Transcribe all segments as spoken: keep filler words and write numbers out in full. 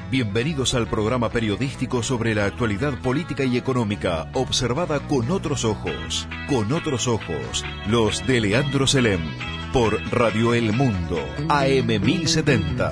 Bienvenidos al programa periodístico sobre la actualidad política y económica, observada con otros ojos. Con otros ojos, los de Leandro Selem, por Radio El Mundo, A M mil setenta.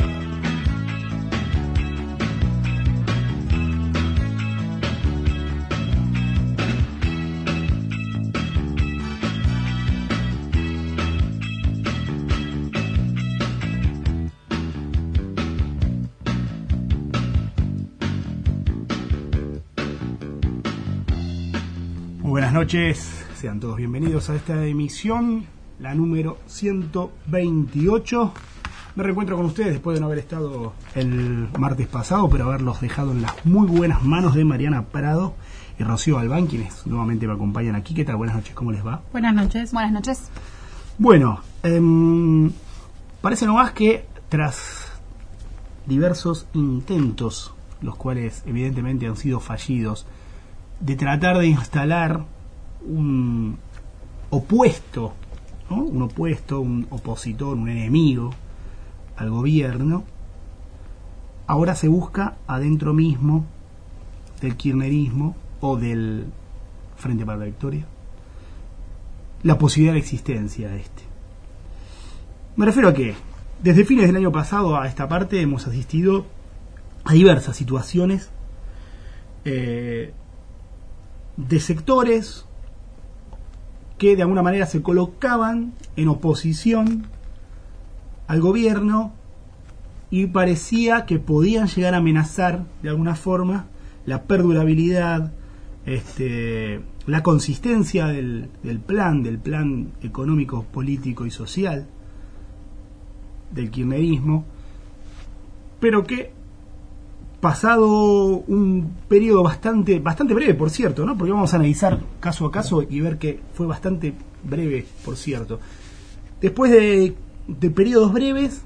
Buenas noches, sean todos bienvenidos a esta emisión, la número ciento veintiocho. Me reencuentro con ustedes después de no haber estado el martes pasado, pero haberlos dejado en las muy buenas manos de Mariana Prado y Rocío Albán, quienes nuevamente me acompañan aquí. ¿Qué tal? Buenas noches, ¿cómo les va? Buenas noches. Buenas noches. Bueno, eh, parece nomás que tras diversos intentos, los cuales evidentemente han sido fallidos, de tratar de instalar un opuesto, ¿no? un opuesto, un opositor, un enemigo al gobierno, ahora se busca adentro mismo del kirchnerismo o del Frente para la Victoria la posibilidad de existencia de este. Me refiero a que desde fines del año pasado a esta parte hemos asistido a diversas situaciones eh, de sectores que de alguna manera se colocaban en oposición al gobierno y parecía que podían llegar a amenazar de alguna forma la perdurabilidad, este, la consistencia del, del plan, del plan económico, político y social del kirchnerismo, pero que pasado un periodo bastante bastante breve, por cierto, ¿no? Porque vamos a analizar caso a caso y ver que fue bastante breve, por cierto. Después de, de periodos breves,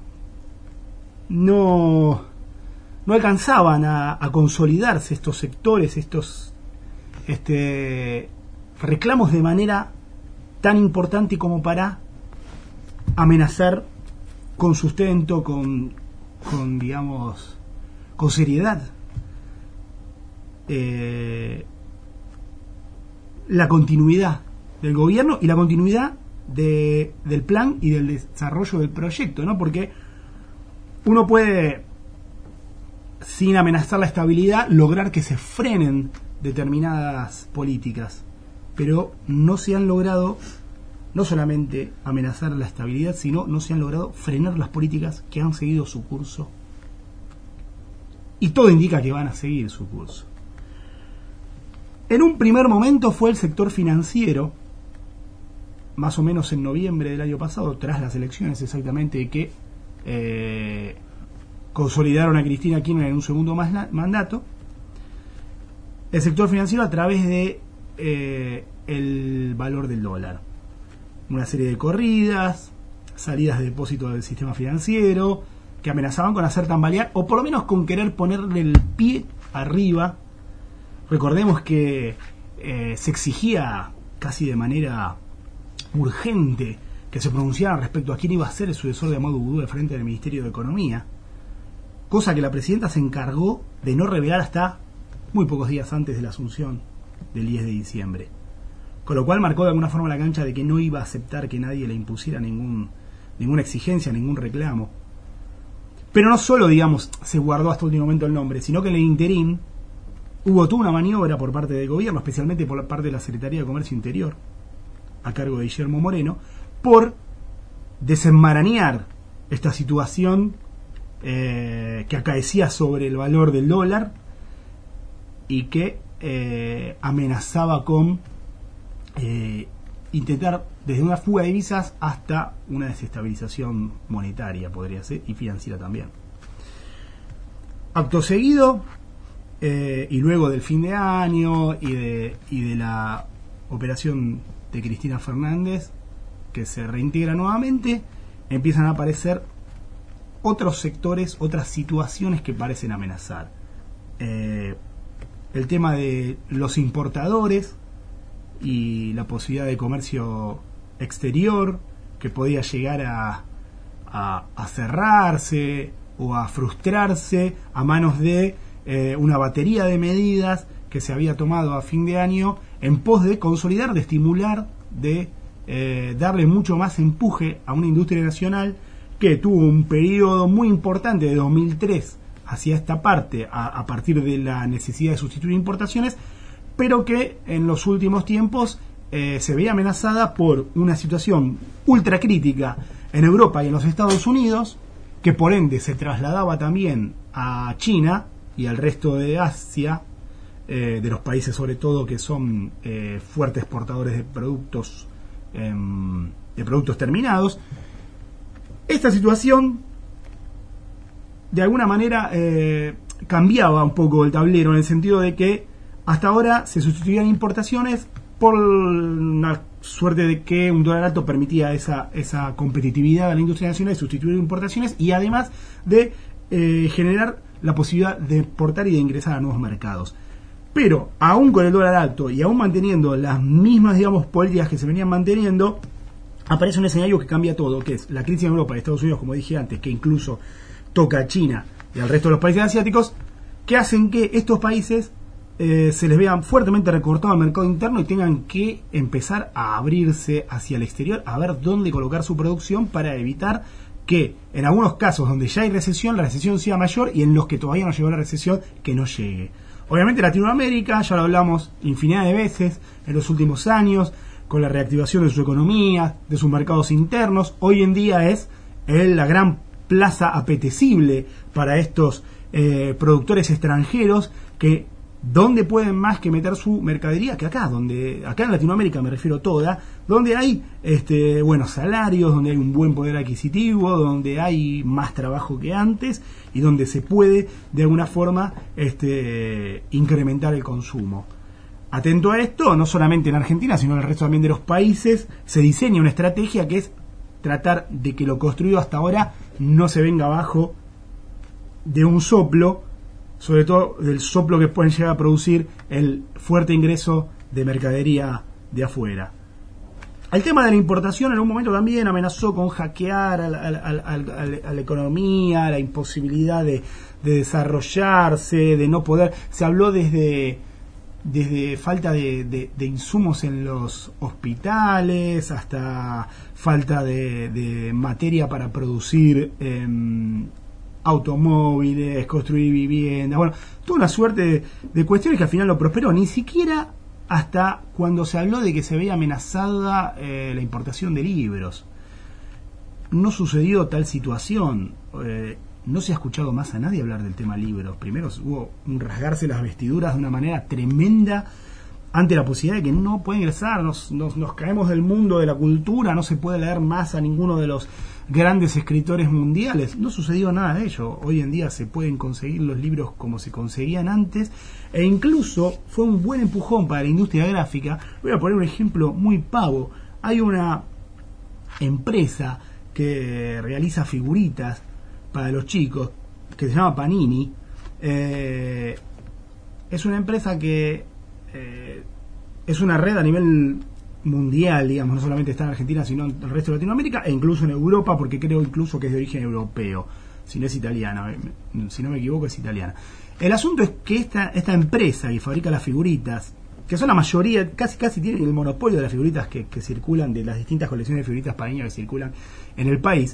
no, no alcanzaban a, a consolidarse estos sectores, estos este, reclamos de manera tan importante como para amenazar con sustento, con, con digamos... con seriedad eh, la continuidad del gobierno y la continuidad de, del plan y del desarrollo del proyecto, ¿no? Porque uno puede, sin amenazar la estabilidad, lograr que se frenen determinadas políticas, pero no se han logrado no solamente amenazar la estabilidad, sino no se han logrado frenar las políticas que han seguido su curso. Y todo indica que van a seguir su curso. En un primer momento fue el sector financiero, más o menos en noviembre del año pasado, tras las elecciones exactamente, que eh, consolidaron a Cristina Kirchner en un segundo mandato. El sector financiero a través de eh, el valor del dólar. Una serie de corridas, salidas de depósito del sistema financiero, que amenazaban con hacer tambalear, o por lo menos con querer ponerle el pie arriba. Recordemos que eh, se exigía casi de manera urgente que se pronunciara respecto a quién iba a ser el sucesor de Amadou Boudou al frente del Ministerio de Economía, cosa que la presidenta se encargó de no revelar hasta muy pocos días antes de la asunción del diez de diciembre. Con lo cual marcó de alguna forma la cancha de que no iba a aceptar que nadie le impusiera ningún, ninguna exigencia, ningún reclamo. Pero no solo, digamos, se guardó hasta el último momento el nombre, sino que en el interín hubo toda una maniobra por parte del gobierno, especialmente por parte de la Secretaría de Comercio Interior, a cargo de Guillermo Moreno, por desenmarañar esta situación eh, que acaecía sobre el valor del dólar y que eh, amenazaba con eh, intentar desde una fuga de divisas hasta una desestabilización monetaria, podría ser, y financiera también. Acto seguido, eh, y luego del fin de año y de, y de la operación de Cristina Fernández, que se reintegra nuevamente, empiezan a aparecer otros sectores, otras situaciones que parecen amenazar. Eh, el tema de los importadores y la posibilidad de comercio exterior que podía llegar a, a, a cerrarse o a frustrarse a manos de eh, una batería de medidas que se había tomado a fin de año en pos de consolidar, de estimular, de eh, darle mucho más empuje a una industria nacional que tuvo un periodo muy importante de dos mil tres hacia esta parte, a, a partir de la necesidad de sustituir importaciones, pero que en los últimos tiempos eh, se veía amenazada por una situación ultra crítica en Europa y en los Estados Unidos, que por ende se trasladaba también a China y al resto de Asia, eh, de los países sobre todo que son eh, fuertes exportadores de productos eh, de productos terminados. Esta situación de alguna manera eh, cambiaba un poco el tablero, en el sentido de que hasta ahora se sustituían importaciones por una suerte de que un dólar alto permitía esa, esa competitividad de la industria nacional, de sustituir importaciones y además de eh, generar la posibilidad de exportar y de ingresar a nuevos mercados. Pero aún con el dólar alto y aún manteniendo las mismas, digamos, políticas que se venían manteniendo, aparece un escenario que cambia todo, que es la crisis en Europa y Estados Unidos, como dije antes, que incluso toca a China y al resto de los países asiáticos, que hacen que estos países eh, se les vean fuertemente recortado el mercado interno y tengan que empezar a abrirse hacia el exterior, a ver dónde colocar su producción para evitar que en algunos casos donde ya hay recesión, la recesión sea mayor, y en los que todavía no llegó la recesión, que no llegue. Obviamente Latinoamérica, ya lo hablamos infinidad de veces en los últimos años, con la reactivación de su economía, de sus mercados internos, hoy en día es el, la gran plaza apetecible para estos eh, productores extranjeros, que ¿dónde pueden más que meter su mercadería? Que acá, donde acá en Latinoamérica me refiero toda, donde hay este, buenos salarios, donde hay un buen poder adquisitivo, donde hay más trabajo que antes y donde se puede de alguna forma este, incrementar el consumo. Atento a esto, no solamente en Argentina, sino en el resto también de los países, se diseña una estrategia que es tratar de que lo construido hasta ahora no se venga abajo de un soplo, sobre todo del soplo que pueden llegar a producir el fuerte ingreso de mercadería de afuera. El tema de la importación en un momento también amenazó con hackear a la, a la, a la, a la economía, la imposibilidad de, de desarrollarse, de no poder. Se habló desde, desde falta de, de, de insumos en los hospitales hasta falta de, de materia para producir eh, automóviles, construir viviendas, bueno, toda una suerte de, de cuestiones que al final no prosperó, ni siquiera hasta cuando se habló de que se veía amenazada eh, la importación de libros. No sucedió tal situación, eh, no se ha escuchado más a nadie hablar del tema libros. Primero hubo un rasgarse las vestiduras de una manera tremenda ante la posibilidad de que no puede ingresar, nos, nos, nos caemos del mundo de la cultura, no se puede leer más a ninguno de los grandes escritores mundiales. No sucedió nada de ello. Hoy en día se pueden conseguir los libros como se conseguían antes, e incluso fue un buen empujón para la industria gráfica. Voy a poner un ejemplo muy pavo. Hay una empresa que realiza figuritas para los chicos que se llama Panini. Eh, es una empresa que eh, es una red a nivel mundial, digamos, no solamente está en Argentina, sino en el resto de Latinoamérica e incluso en Europa, porque creo incluso que es de origen europeo, si no es italiana, si no me equivoco es italiana. El asunto es que esta, esta empresa que fabrica las figuritas, que son la mayoría, casi casi tienen el monopolio de las figuritas que, que circulan, de las distintas colecciones de figuritas para niños que circulan en el país,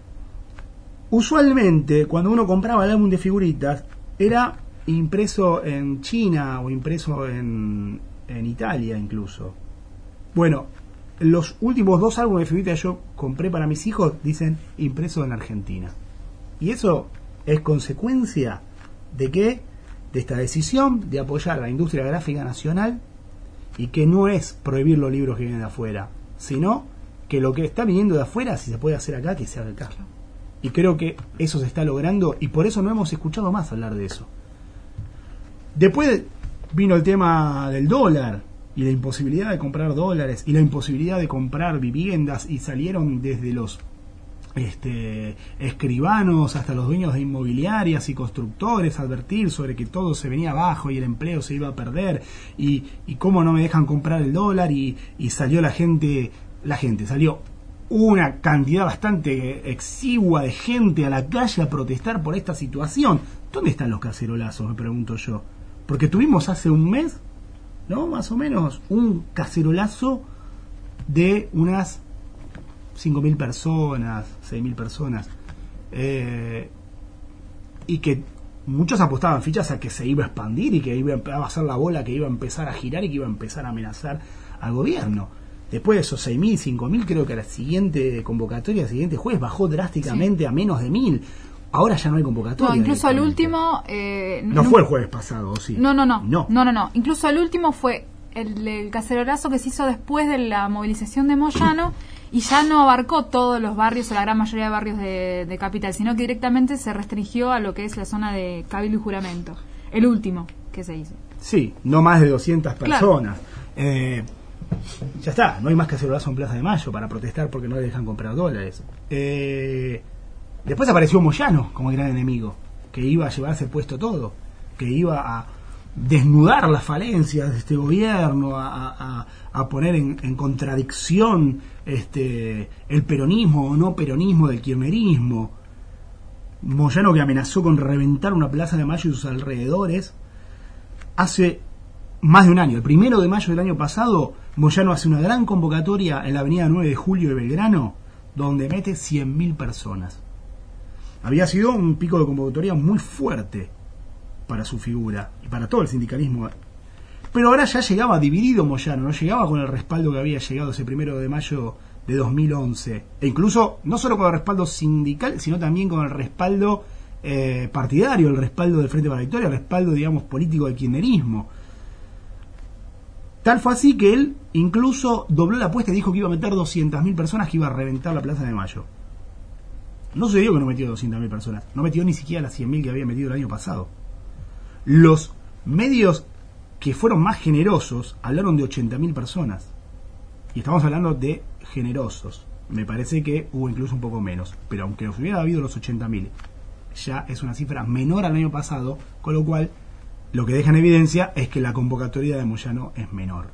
usualmente cuando uno compraba el álbum de figuritas era impreso en China o impreso en, en Italia incluso. Bueno, los últimos dos álbumes de figuritas que yo compré para mis hijos dicen impreso en Argentina. Y eso es consecuencia de qué? De esta decisión de apoyar a la industria gráfica nacional, y que no es prohibir los libros que vienen de afuera, sino que lo que está viniendo de afuera, si se puede hacer acá, que se haga acá. Y creo que eso se está logrando, y por eso no hemos escuchado más hablar de eso. Después vino el tema del dólar y la imposibilidad de comprar dólares y la imposibilidad de comprar viviendas, y salieron desde los este, escribanos hasta los dueños de inmobiliarias y constructores a advertir sobre que todo se venía abajo y el empleo se iba a perder, y, y cómo no me dejan comprar el dólar, y, y salió la gente, la gente, salió una cantidad bastante exigua de gente a la calle a protestar por esta situación. ¿Dónde están los cacerolazos? Me pregunto yo. Porque tuvimos hace un mes, ¿no? Más o menos, un cacerolazo de unas cinco mil personas, seis mil personas. Eh, y que muchos apostaban fichas a que se iba a expandir y que iba a hacer la bola, que iba a empezar a girar y que iba a empezar a amenazar al gobierno. Después de esos seis mil, cinco mil, creo que la siguiente convocatoria, el siguiente jueves, bajó drásticamente sí. a menos de mil. Ahora ya no hay convocatoria. No, incluso el último... Eh, no, no fue el jueves pasado, ¿sí? No, no, no. No, no, no, no. Incluso el último fue el, el cacerolazo que se hizo después de la movilización de Moyano y ya no abarcó todos los barrios o la gran mayoría de barrios de, de Capital, sino que directamente se restringió a lo que es la zona de Cabildo y Juramento. El último que se hizo. Sí, no más de doscientas personas. Claro. Eh, ya está, no hay más cacerolazo en Plaza de Mayo para protestar porque no le dejan comprar dólares. Eh, después apareció Moyano como gran enemigo, que iba a llevarse puesto todo, que iba a desnudar las falencias de este gobierno, a, a, a poner en, en contradicción este el peronismo o no peronismo del kirchnerismo. Moyano, que amenazó con reventar una Plaza de Mayo y sus alrededores hace más de un año. El primero de mayo del año pasado, Moyano hace una gran convocatoria en la avenida nueve de julio de Belgrano, donde mete cien mil personas. Había sido un pico de convocatoria muy fuerte para su figura y para todo el sindicalismo. Pero ahora ya llegaba dividido Moyano, no llegaba con el respaldo que había llegado ese primero de mayo de dos mil once. E incluso, no solo con el respaldo sindical, sino también con el respaldo eh, partidario, el respaldo del Frente para la Victoria, el respaldo, digamos, político del kirchnerismo. Tal fue así que él incluso dobló la apuesta y dijo que iba a meter doscientas mil personas, que iba a reventar la Plaza de Mayo. No sucedió que no metió doscientas mil personas, no metió ni siquiera las cien mil que había metido el año pasado. Los medios que fueron más generosos hablaron de ochenta mil personas. Y estamos hablando de generosos. Me parece que hubo incluso un poco menos. Pero aunque hubiera habido los ochenta mil, ya es una cifra menor al año pasado, con lo cual lo que deja en evidencia es que la convocatoria de Moyano es menor.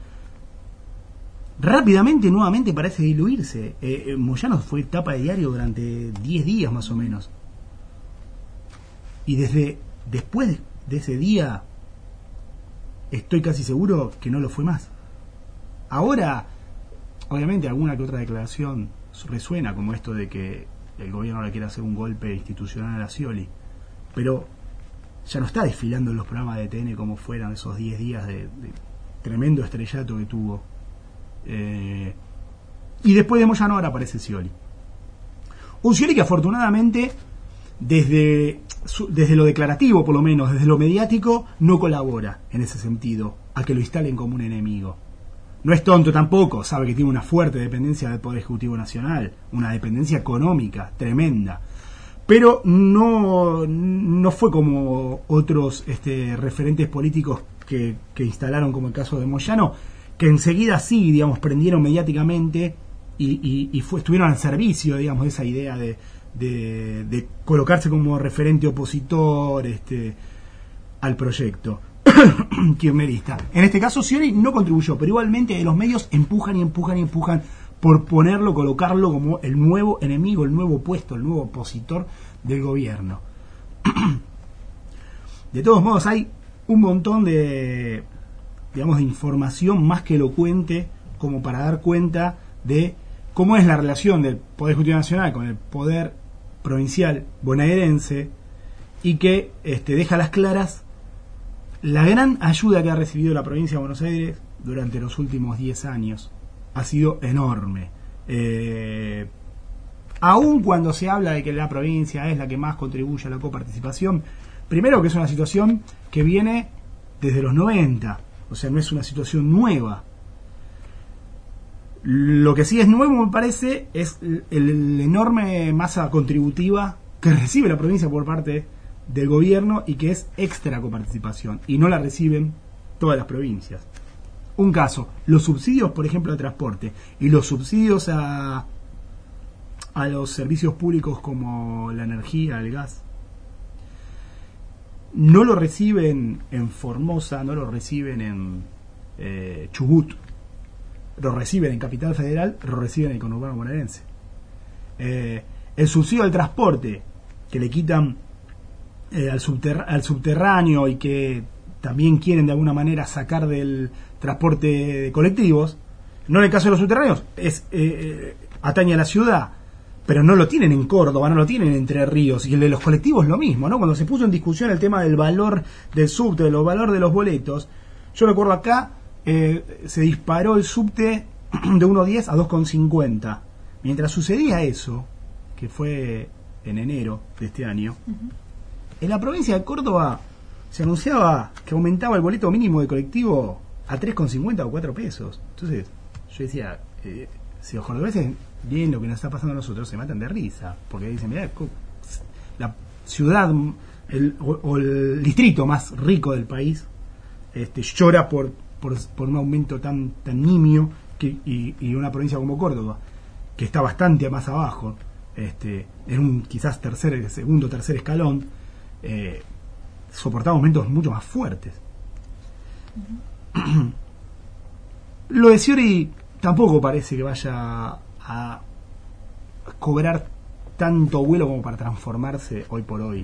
Rápidamente, nuevamente, parece diluirse. Eh, eh, Moyano fue tapa de diario durante diez días más o menos. Y desde después de ese día, estoy casi seguro que no lo fue más. Ahora, obviamente, alguna que otra declaración resuena, como esto de que el gobierno le quiere hacer un golpe institucional a la Scioli. Pero ya no está desfilando en los programas de T N como fueran esos diez días de, de tremendo estrellato que tuvo. Eh, y después de Moyano ahora aparece Scioli. Un Scioli que afortunadamente desde, su, desde lo declarativo, por lo menos, desde lo mediático, no colabora en ese sentido a que lo instalen como un enemigo. No es tonto tampoco, sabe que tiene una fuerte dependencia del Poder Ejecutivo Nacional, una dependencia económica tremenda. Pero no, no fue como otros este, referentes políticos que, que instalaron, como el caso de Moyano, que enseguida sí, digamos, prendieron mediáticamente y, y, y fue, estuvieron al servicio, digamos, de esa idea de, de, de colocarse como referente opositor este, al proyecto kirchnerista. En este caso, Scioli no contribuyó, pero igualmente los medios empujan y empujan y empujan por ponerlo, colocarlo como el nuevo enemigo, el nuevo opuesto, el nuevo opositor del gobierno. De todos modos, hay un montón de, digamos, de información más que elocuente como para dar cuenta de cómo es la relación del Poder Ejecutivo Nacional con el Poder Provincial bonaerense y que este, deja a las claras la gran ayuda que ha recibido la provincia de Buenos Aires durante los últimos diez años. Ha sido enorme. Eh, aun cuando se habla de que la provincia es la que más contribuye a la coparticipación, primero que es una situación que viene desde los noventa, o sea, no es una situación nueva. Lo que sí es nuevo, me parece, es el, el enorme masa contributiva que recibe la provincia por parte del gobierno y que es extra coparticipación, y no la reciben todas las provincias. Un caso, los subsidios, por ejemplo, de transporte y los subsidios a, a los servicios públicos como la energía, el gas, no lo reciben en Formosa, no lo reciben en eh, Chubut, lo reciben en Capital Federal, lo reciben en el conurbano bonaerense. Eh, el subsidio al transporte que le quitan eh, al, subterr- al subterráneo y que también quieren de alguna manera sacar del transporte de colectivos, no en el caso de los subterráneos, es eh, atañe a la ciudad, pero no lo tienen en Córdoba, no lo tienen en Entre Ríos, y el de los colectivos lo mismo, ¿no? Cuando se puso en discusión el tema del valor del subte, del valor de los boletos, yo recuerdo acá, eh, se disparó el subte de uno diez a dos cincuenta. Mientras sucedía eso, que fue en enero de este año, uh-huh. en la provincia de Córdoba se anunciaba que aumentaba el boleto mínimo de colectivo a tres cincuenta o cuatro pesos. Entonces, yo decía, eh, si los cordobeses ven lo que nos está pasando a nosotros, se matan de risa, porque dicen, mira, la ciudad el, o, o el distrito más rico del país este, llora por, por, por un aumento tan, tan nimio que, y, y una provincia como Córdoba, que está bastante más abajo, este, en un quizás tercer, segundo, tercer escalón, eh, soportaba aumentos mucho más fuertes. Uh-huh. Lo de Scioli tampoco parece que vaya a cobrar tanto vuelo como para transformarse hoy por hoy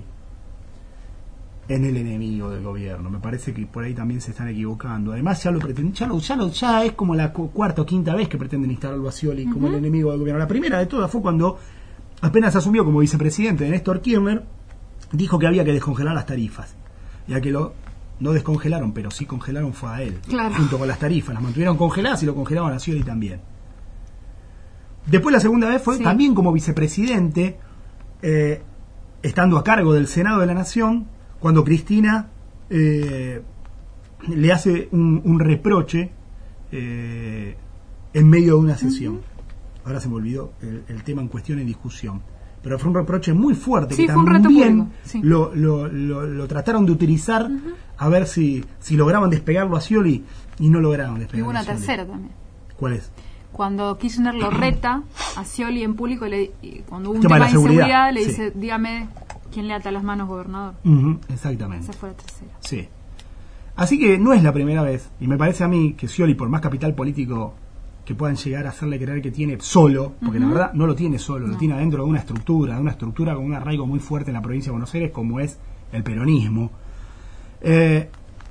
en el enemigo del gobierno. Me parece que por ahí también se están equivocando. Además ya lo pretenden, ya lo, ya lo, ya es como la cuarta o quinta vez que pretenden instalarlo a Scioli uh-huh. como el enemigo del gobierno. La primera de todas fue cuando apenas asumió como vicepresidente de Néstor Kirchner, dijo que había que descongelar las tarifas. Ya que lo no descongelaron, pero sí congelaron fue a él, claro. junto con las tarifas. Las mantuvieron congeladas y lo congelaron a Scioli también. Después la segunda vez fue sí. también como vicepresidente, eh, estando a cargo del Senado de la Nación, cuando Cristina eh, le hace un, un reproche eh, en medio de una sesión. Uh-huh. Ahora se me olvidó el, el tema en cuestión en discusión. Pero fue un reproche muy fuerte, sí, que también sí. lo, lo, lo, lo trataron de utilizar uh-huh. a ver si, si lograban despegarlo a Scioli, y no lograron despegarlo. Y hubo una a Scioli. tercera también. ¿Cuál es? Cuando Kirchner lo reta a Scioli en público, le, cuando hubo un tema de inseguridad, le sí. dice, dígame quién le ata las manos, gobernador. Uh-huh, exactamente. Esa fue la tercera. Sí. Así que no es la primera vez, y me parece a mí que Scioli, por más capital político que puedan llegar a hacerle creer que tiene solo, porque uh-huh. la verdad no lo tiene solo, no. lo tiene adentro de una estructura, de una estructura con un arraigo muy fuerte en la provincia de Buenos Aires, como es el peronismo, eh,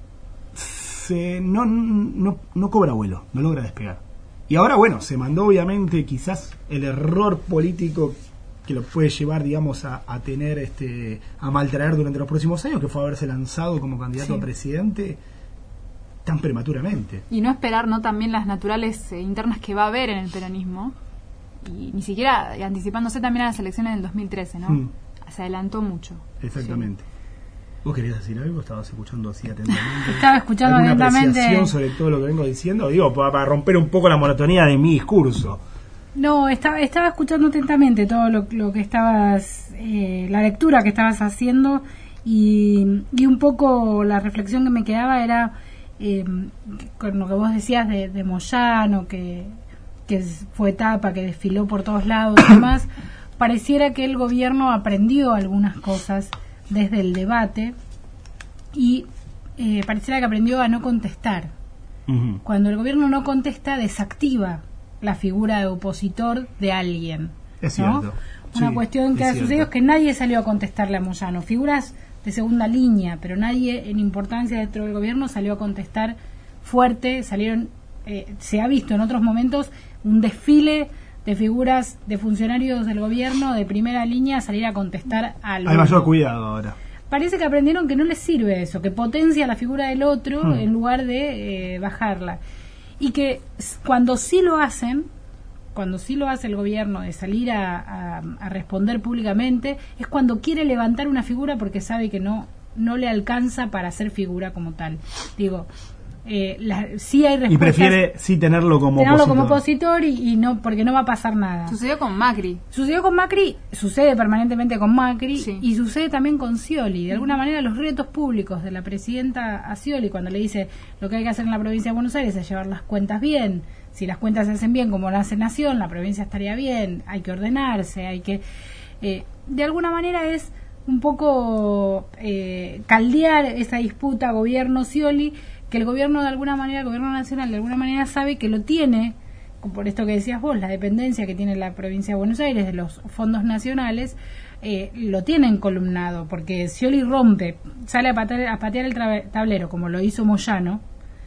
se, no, no, no cobra vuelo, no logra despegar. Y ahora, bueno, se mandó obviamente quizás el error político que lo puede llevar, digamos, a, a tener, este, a maltraer durante los próximos años, que fue haberse lanzado como candidato sí. a presidente tan prematuramente. Y no esperar, ¿no?, también las naturales eh, internas que va a haber en el peronismo, y ni siquiera y anticipándose también a las elecciones del dos mil trece, ¿no? Mm. Se adelantó mucho. Exactamente. Sí. ¿Vos querías decir algo? ¿Estabas escuchando así atentamente? Estaba escuchando ¿Alguna atentamente. apreciación sobre todo lo que vengo diciendo? Digo, para, para romper un poco la monotonía de mi discurso. No, estaba, estaba escuchando atentamente todo lo, lo que estabas, eh, la lectura que estabas haciendo, y, y un poco la reflexión que me quedaba era eh, con lo que vos decías de, de Moyano, que, que fue etapa, que desfiló por todos lados y demás. Pareciera que el gobierno aprendió algunas cosas desde el debate, y eh, pareciera que aprendió a no contestar. Uh-huh. Cuando el gobierno no contesta, desactiva la figura de opositor de alguien. Es ¿no? cierto. Una sí, cuestión que ha sucedido es que nadie salió a contestarle a Moyano. Figuras de segunda línea, pero nadie en importancia dentro del gobierno salió a contestar fuerte. Salieron, eh, se ha visto en otros momentos un desfile de figuras de funcionarios del gobierno de primera línea salir a contestar al Hay mayor cuidado ahora. Parece que aprendieron que no les sirve eso, que potencia la figura del otro hmm. en lugar de eh, bajarla. Y que cuando sí lo hacen, cuando sí lo hace el gobierno de salir a, a, a responder públicamente, es cuando quiere levantar una figura porque sabe que no no le alcanza para ser figura como tal. Digo, eh, la, sí hay respuestas. Y prefiere sí tenerlo como tenerlo opositor. como opositor y, y no, porque no va a pasar nada. Sucedió con Macri. Sucedió con Macri, sucede permanentemente con Macri, sí. y sucede también con Scioli. De alguna manera los retos públicos de la presidenta a Scioli, cuando le dice lo que hay que hacer en la provincia de Buenos Aires es llevar las cuentas bien. Si las cuentas se hacen bien como la hace Nación, la provincia estaría bien. Hay que ordenarse, hay que... Eh, de alguna manera es un poco eh, caldear esa disputa gobierno-Scioli, que el gobierno de alguna manera, el gobierno nacional de alguna manera sabe que lo tiene por esto que decías vos, la dependencia que tiene la provincia de Buenos Aires de los fondos nacionales, eh, lo tienen columnado, porque Scioli rompe, sale a patear, a patear el tablero, como lo hizo Moyano,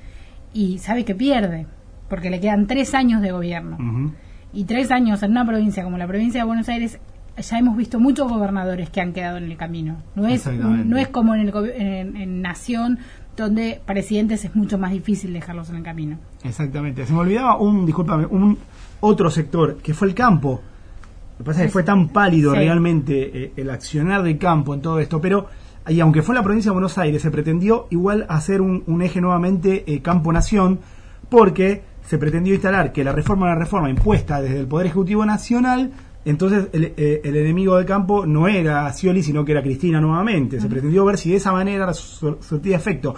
y sabe que pierde, porque le quedan tres años de gobierno. Uh-huh. Y tres años en una provincia como la provincia de Buenos Aires, ya hemos visto muchos gobernadores que han quedado en el camino. No es, no es como en, el, en, en Nación, donde presidentes es mucho más difícil dejarlos en el camino. Exactamente. Se me olvidaba un, discúlpame, un otro sector, que fue el campo. Lo que pasa es que fue tan pálido sí. realmente eh, el accionar del campo en todo esto, pero y aunque fue en la provincia de Buenos Aires, se pretendió igual hacer un, un eje nuevamente eh, campo-nación, porque se pretendió instalar que la reforma era una reforma impuesta desde el Poder Ejecutivo Nacional. Entonces el, eh, el enemigo del campo no era Scioli, sino que era Cristina nuevamente. Uh-huh. Se pretendió ver si de esa manera surtía efecto.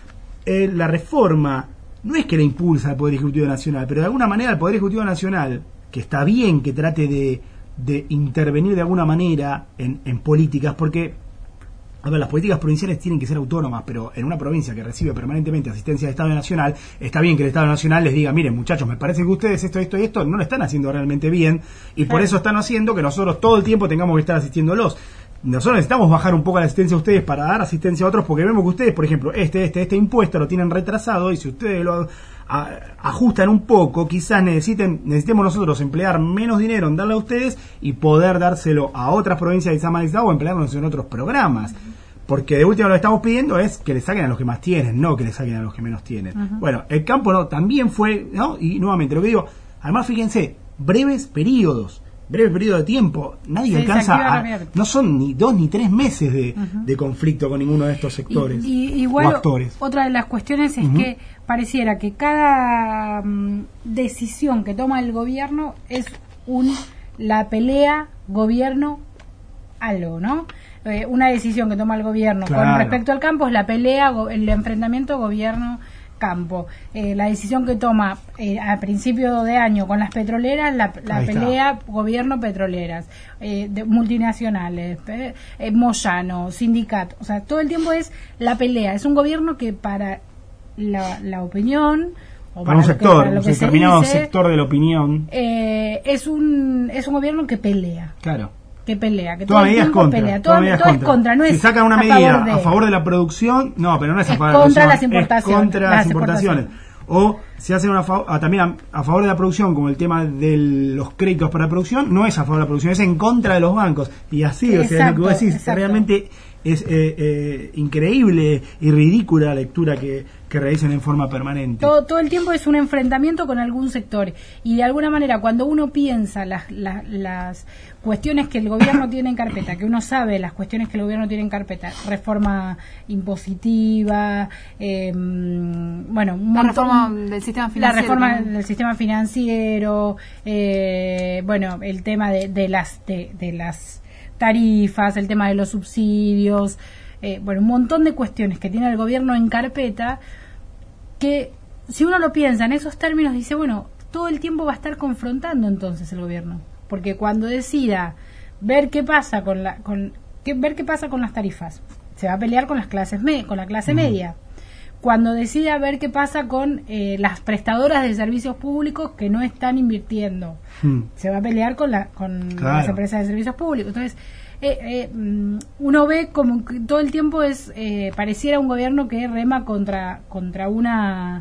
Eh, la reforma no es que la impulsa el Poder Ejecutivo Nacional, pero de alguna manera el Poder Ejecutivo Nacional, que está bien que trate de, de intervenir de alguna manera en, en políticas, porque a ver, las políticas provinciales tienen que ser autónomas, pero en una provincia que recibe permanentemente asistencia del Estado Nacional, está bien que el Estado Nacional les diga, miren muchachos, me parece que ustedes esto, esto y esto no lo están haciendo realmente bien, y por eso están haciendo que nosotros todo el tiempo tengamos que estar asistiéndolos. Nosotros necesitamos bajar un poco la asistencia a ustedes para dar asistencia a otros, porque vemos que ustedes, por ejemplo, este, este, este impuesto lo tienen retrasado, y si ustedes lo a, ajustan un poco, quizás necesiten, necesitemos nosotros emplear menos dinero en darle a ustedes y poder dárselo a otras provincias de esa manera o emplearnos en otros programas. Porque de último lo que estamos pidiendo es que le saquen a los que más tienen, no que le saquen a los que menos tienen. Uh-huh. Bueno, el campo no también fue, ¿no? Y nuevamente lo que digo, además fíjense, breves periodos, breve periodo de tiempo, nadie sí, alcanza a, no son ni dos ni tres meses de, uh-huh. de conflicto con ninguno de estos sectores y, y igual o actores. Otra de las cuestiones es uh-huh. que pareciera que cada um, decisión que toma el gobierno es un la pelea gobierno algo, ¿no? Eh, una decisión que toma el gobierno claro. con respecto al campo es la pelea, go- el enfrentamiento gobierno-campo. Eh, la decisión que toma eh, a principio de año con las petroleras, la, la pelea gobierno-petroleras, eh, de multinacionales, eh, eh, Moyano, sindicato. O sea, todo el tiempo es la pelea. Es un gobierno que para la, la opinión... O para, para un sector, que, para un determinado dice, sector de la opinión. Eh, es un es un gobierno que pelea. Claro. que pelea, que toda todo el medida tiempo es contra, pelea, todo, todo es contra. contra, no si es sacan una a medida favor de, a favor de la producción, no, pero no es a favor es de la contra producción, las importaciones, es contra las, las importaciones. O se hace una fa- a, también a, a favor de la producción, como el tema de los créditos para la producción, no es a favor de la producción, es en contra de los bancos. Y así, exacto, o sea, lo que vos decís, exacto. realmente es eh, eh, increíble y ridícula la lectura que, que realizan en forma permanente. Todo, todo el tiempo es un enfrentamiento con algún sector. Y de alguna manera, cuando uno piensa las, las, las cuestiones que el gobierno tiene en carpeta, que uno sabe las cuestiones que el gobierno tiene en carpeta, reforma impositiva, eh, bueno, un la montón, reforma del sistema financiero. La reforma también. del sistema financiero, eh, bueno, el tema de, de las de, de las tarifas, el tema de los subsidios, eh, bueno, un montón de cuestiones que tiene el gobierno en carpeta que si uno lo piensa en esos términos dice, bueno, todo el tiempo va a estar confrontando entonces el gobierno, porque cuando decida ver qué pasa con la con que, ver qué pasa con las tarifas, se va a pelear con las clases me, con la clase uh-huh. media. Cuando decida ver qué pasa con eh, las prestadoras de servicios públicos que no están invirtiendo, hmm. se va a pelear con, la, con claro. las empresas de servicios públicos. Entonces, eh, eh, uno ve como que todo el tiempo es eh, pareciera un gobierno que rema contra contra una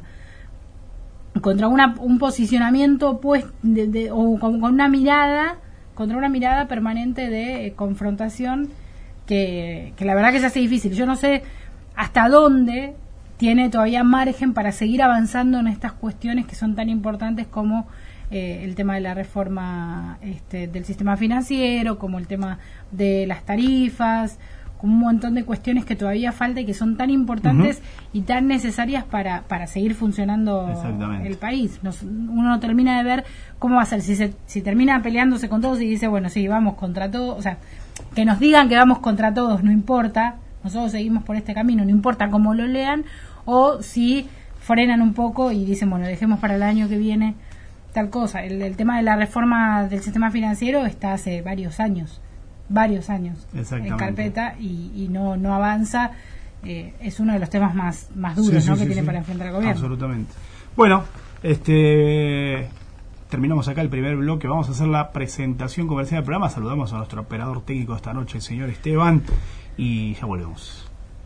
contra una un posicionamiento pues de, de, o con, con una mirada contra una mirada permanente de eh, confrontación que, que la verdad que se hace difícil. Yo no sé hasta dónde tiene todavía margen para seguir avanzando en estas cuestiones que son tan importantes como eh, el tema de la reforma este, del sistema financiero, como el tema de las tarifas, como un montón de cuestiones que todavía falta y que son tan importantes uh-huh. y tan necesarias para, para seguir funcionando el país. Nos, uno no termina de ver cómo va a ser, si, se, si termina peleándose con todos y dice, bueno, sí, vamos contra todos, o sea, que nos digan que vamos contra todos, no importa, nosotros seguimos por este camino, no importa cómo lo lean, o si frenan un poco y dicen, bueno, dejemos para el año que viene tal cosa. El, el tema de la reforma del sistema financiero está hace varios años, varios años en carpeta y, y no no avanza. Eh, es uno de los temas más, más duros sí, sí, ¿no? sí, que sí, tiene sí. para enfrentar el gobierno. Absolutamente. Bueno, este terminamos acá el primer bloque. Vamos a hacer la presentación comercial del programa. Saludamos a nuestro operador técnico esta noche, el señor Esteban, y ya volvemos.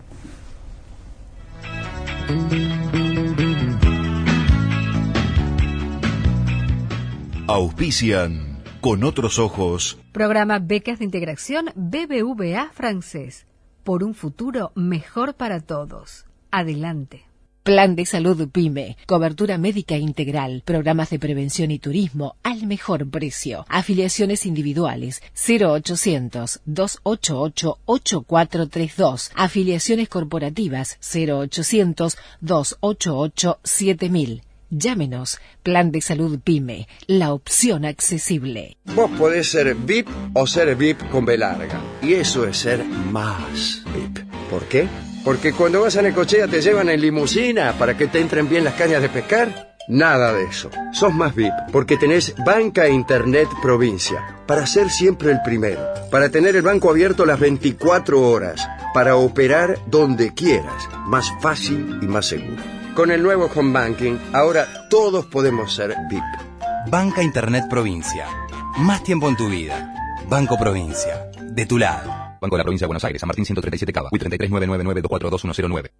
Auspician Con Otros Ojos. Programa Becas de Integración B B V A Francés. Por un futuro mejor para todos. Adelante. Plan de Salud PYME, cobertura médica integral, programas de prevención y turismo al mejor precio. Afiliaciones individuales cero ochocientos, dos ochenta y ocho, ochenta y cuatro treinta y dos. Afiliaciones corporativas cero ochocientos, dos ochenta y ocho, siete mil. Llámenos. Plan de Salud PYME, la opción accesible. Vos podés ser V I P o ser V I P con B larga. Y eso es ser más V I P. ¿Por qué? Porque cuando vas a Necochea te llevan en limusina para que te entren bien las cañas de pescar. Nada de eso. Sos más V I P porque tenés Banca Internet Provincia. Para ser siempre el primero. Para tener el banco abierto las veinticuatro horas. Para operar donde quieras. Más fácil y más seguro. Con el nuevo Home Banking, ahora todos podemos ser V I P. Banca Internet Provincia. Más tiempo en tu vida. Banco Provincia. De tu lado. Banco de la Provincia de Buenos Aires, San Martín ciento treinta y siete Cava, U I treinta y tres nueve nueve nueve dos cuatro dos uno cero nueve.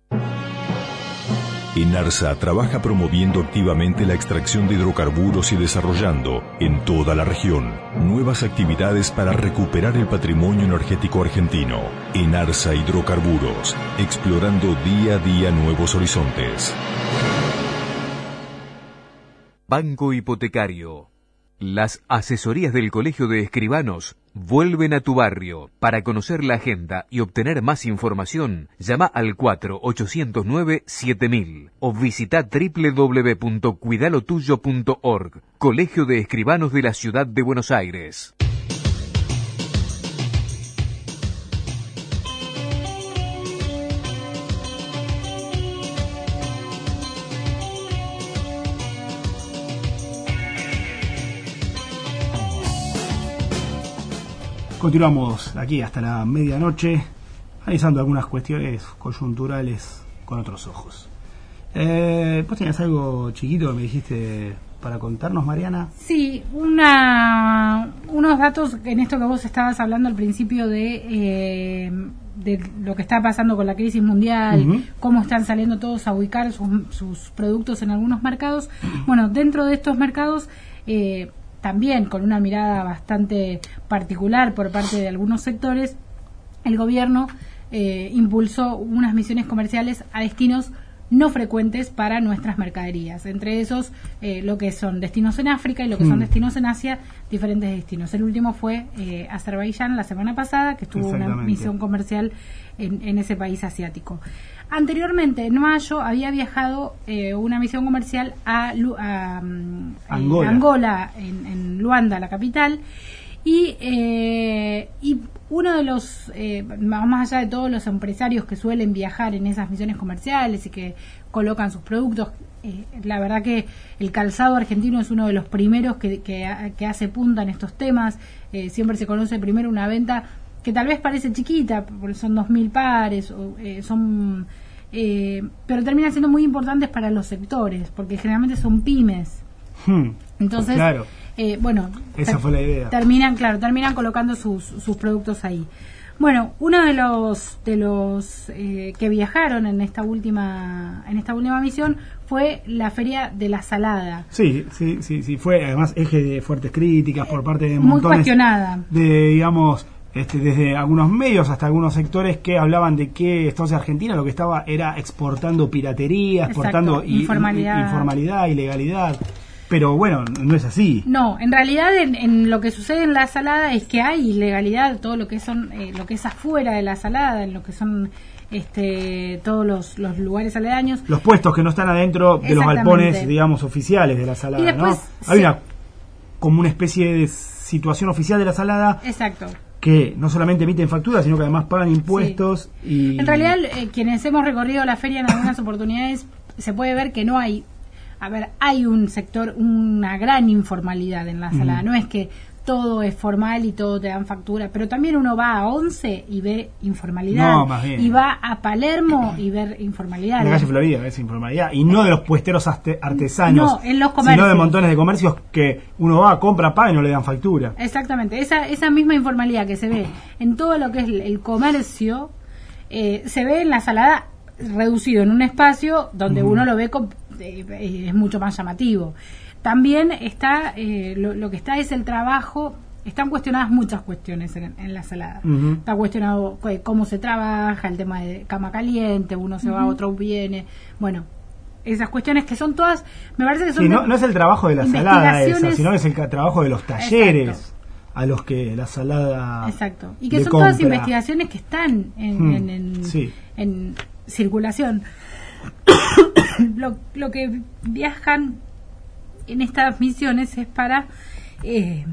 ENARSA trabaja promoviendo activamente la extracción de hidrocarburos y desarrollando, en toda la región, nuevas actividades para recuperar el patrimonio energético argentino. ENARSA Hidrocarburos, explorando día a día nuevos horizontes. Banco Hipotecario. Las asesorías del Colegio de Escribanos vuelven a tu barrio. Para conocer la agenda y obtener más información, llama al cuatro ochocientos nueve siete mil o visita doble u doble u doble u punto cuidalo tuyo punto org. Colegio de Escribanos de la Ciudad de Buenos Aires. Continuamos aquí hasta la medianoche, analizando algunas cuestiones coyunturales con otros ojos. Eh, ¿Vos tenías algo chiquito que me dijiste para contarnos, Mariana? Sí, una, unos datos en esto que vos estabas hablando al principio de, eh, de lo que está pasando con la crisis mundial, uh-huh. Cómo están saliendo todos a ubicar sus, sus productos en algunos mercados. Bueno, dentro de estos mercados... Eh, también con una mirada bastante particular por parte de algunos sectores, el gobierno eh, impulsó unas misiones comerciales a destinos no frecuentes para nuestras mercaderías, entre esos eh, lo que son destinos en África y lo que mm. son destinos en Asia, diferentes destinos. El último fue eh, Azerbaiyán la semana pasada, que estuvo una misión comercial en, en ese país asiático. Anteriormente, en mayo, había viajado eh, una misión comercial a, Lu- a, um, Angola, eh, Angola en, en Luanda, la capital, y, eh, y uno de los, eh, más allá de todos los empresarios que suelen viajar en esas misiones comerciales y que colocan sus productos, eh, la verdad que el calzado argentino es uno de los primeros que, que, que hace punta en estos temas. Eh, siempre se conoce primero una venta que tal vez parece chiquita, porque son dos mil pares, o, eh, son, eh, pero terminan siendo muy importantes para los sectores, porque generalmente son pymes. Hmm, Entonces, claro. eh, bueno, esa fue la idea. Terminan, claro, terminan colocando sus, sus productos ahí. Bueno, uno de los de los eh, que viajaron en esta última en esta última misión fue la Feria de la Salada. Sí, sí, sí, sí, fue además eje de fuertes críticas por parte de muy montones cuestionada. de, digamos, este, desde algunos medios hasta algunos sectores que hablaban de que entonces Argentina lo que estaba era exportando piratería, exportando i- informalidad. informalidad, ilegalidad. Pero bueno, no es así. No, en realidad en, en lo que sucede en la salada es que hay ilegalidad, todo lo que son eh, lo que es afuera de la salada, en lo que son este todos los, los lugares aledaños. Los puestos que no están adentro de los galpones, digamos, oficiales de la salada, después, ¿no? Hay sí. una como una especie de situación oficial de la salada. Exacto. Que no solamente emiten facturas, sino que además pagan impuestos. Sí. Y en realidad, eh, quienes hemos recorrido la feria en algunas oportunidades, se puede ver que no hay... A ver, hay un sector, una gran informalidad en la salada. Mm. No es que todo es formal y todo te dan factura, pero también uno va a Once y ve informalidad, no, más bien. y va a Palermo y ver informalidad. En la calle Florida ves informalidad, y no de los puesteros artesanos, no, en los comercios, sino de montones de comercios que uno va, compra, paga y no le dan factura. Exactamente, esa, esa misma informalidad que se ve en todo lo que es el, el comercio, eh, se ve en la Salada reducido en un espacio donde uh-huh. uno lo ve con, eh, es mucho más llamativo. También está, eh, lo, lo que está es el trabajo, están cuestionadas muchas cuestiones en, en la Salada. Uh-huh. Está cuestionado cómo se trabaja, el tema de cama caliente, uno se uh-huh. va, otro viene, bueno, esas cuestiones que son todas, me parece que son... Sí, no, no es el trabajo de la Salada esa, sino es el trabajo de los talleres. Exacto. A los que la Salada... Exacto, y que son compra. Todas investigaciones que están en, hmm. en, en, sí. en circulación. lo, lo que viajan en estas misiones es para eh,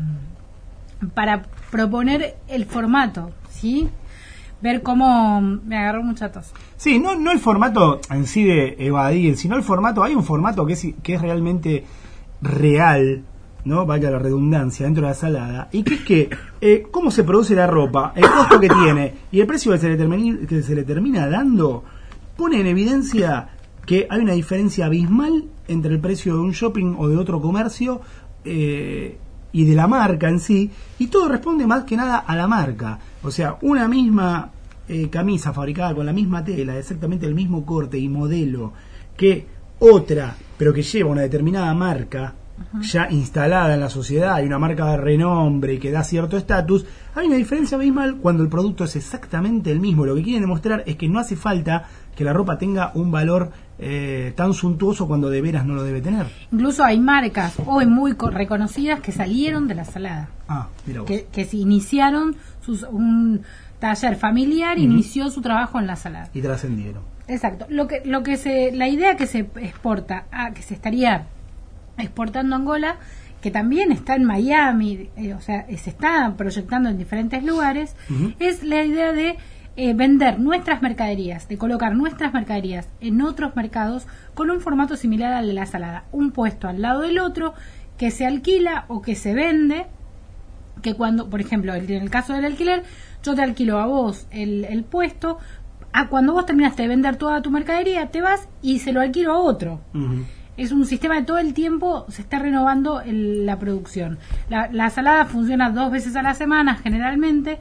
para proponer el formato, ¿sí? Ver cómo... Me agarró mucha tos. Sí, no, no el formato en sí de evadir, sino el formato... Hay un formato que es, que es realmente real, ¿no? Vaya la redundancia, dentro de la Salada, y que es que eh, cómo se produce la ropa, el costo que tiene y el precio que se le termina, que se le termina dando, pone en evidencia que hay una diferencia abismal entre el precio de un shopping o de otro comercio eh, y de la marca en sí, y todo responde más que nada a la marca. O sea, una misma eh, camisa fabricada con la misma tela, exactamente el mismo corte y modelo que otra, pero que lleva una determinada marca uh-huh. ya instalada en la sociedad, hay una marca de renombre que da cierto estatus, hay una diferencia abismal cuando el producto es exactamente el mismo. Lo que quieren demostrar es que no hace falta que la ropa tenga un valor eh, tan suntuoso cuando de veras no lo debe tener. Incluso hay marcas hoy muy reconocidas que salieron de la Salada. Ah, mira vos. Que, que se iniciaron sus, un taller familiar, uh-huh. inició su trabajo en la Salada. Y trascendieron. Exacto. Lo que, lo que se, la idea que se exporta, a, que se estaría exportando a Angola, que también está en Miami, eh, o sea, se está proyectando en diferentes lugares, uh-huh. es la idea de eh, vender nuestras mercaderías, de colocar nuestras mercaderías en otros mercados con un formato similar al de la Salada, un puesto al lado del otro que se alquila o que se vende, que cuando, por ejemplo, en el caso del alquiler, yo te alquilo a vos el, el puesto, a cuando vos terminaste de vender toda tu mercadería, te vas y se lo alquilo a otro. Uh-huh. Es un sistema de todo el tiempo se está renovando el, la producción. La, la Salada funciona dos veces a la semana generalmente.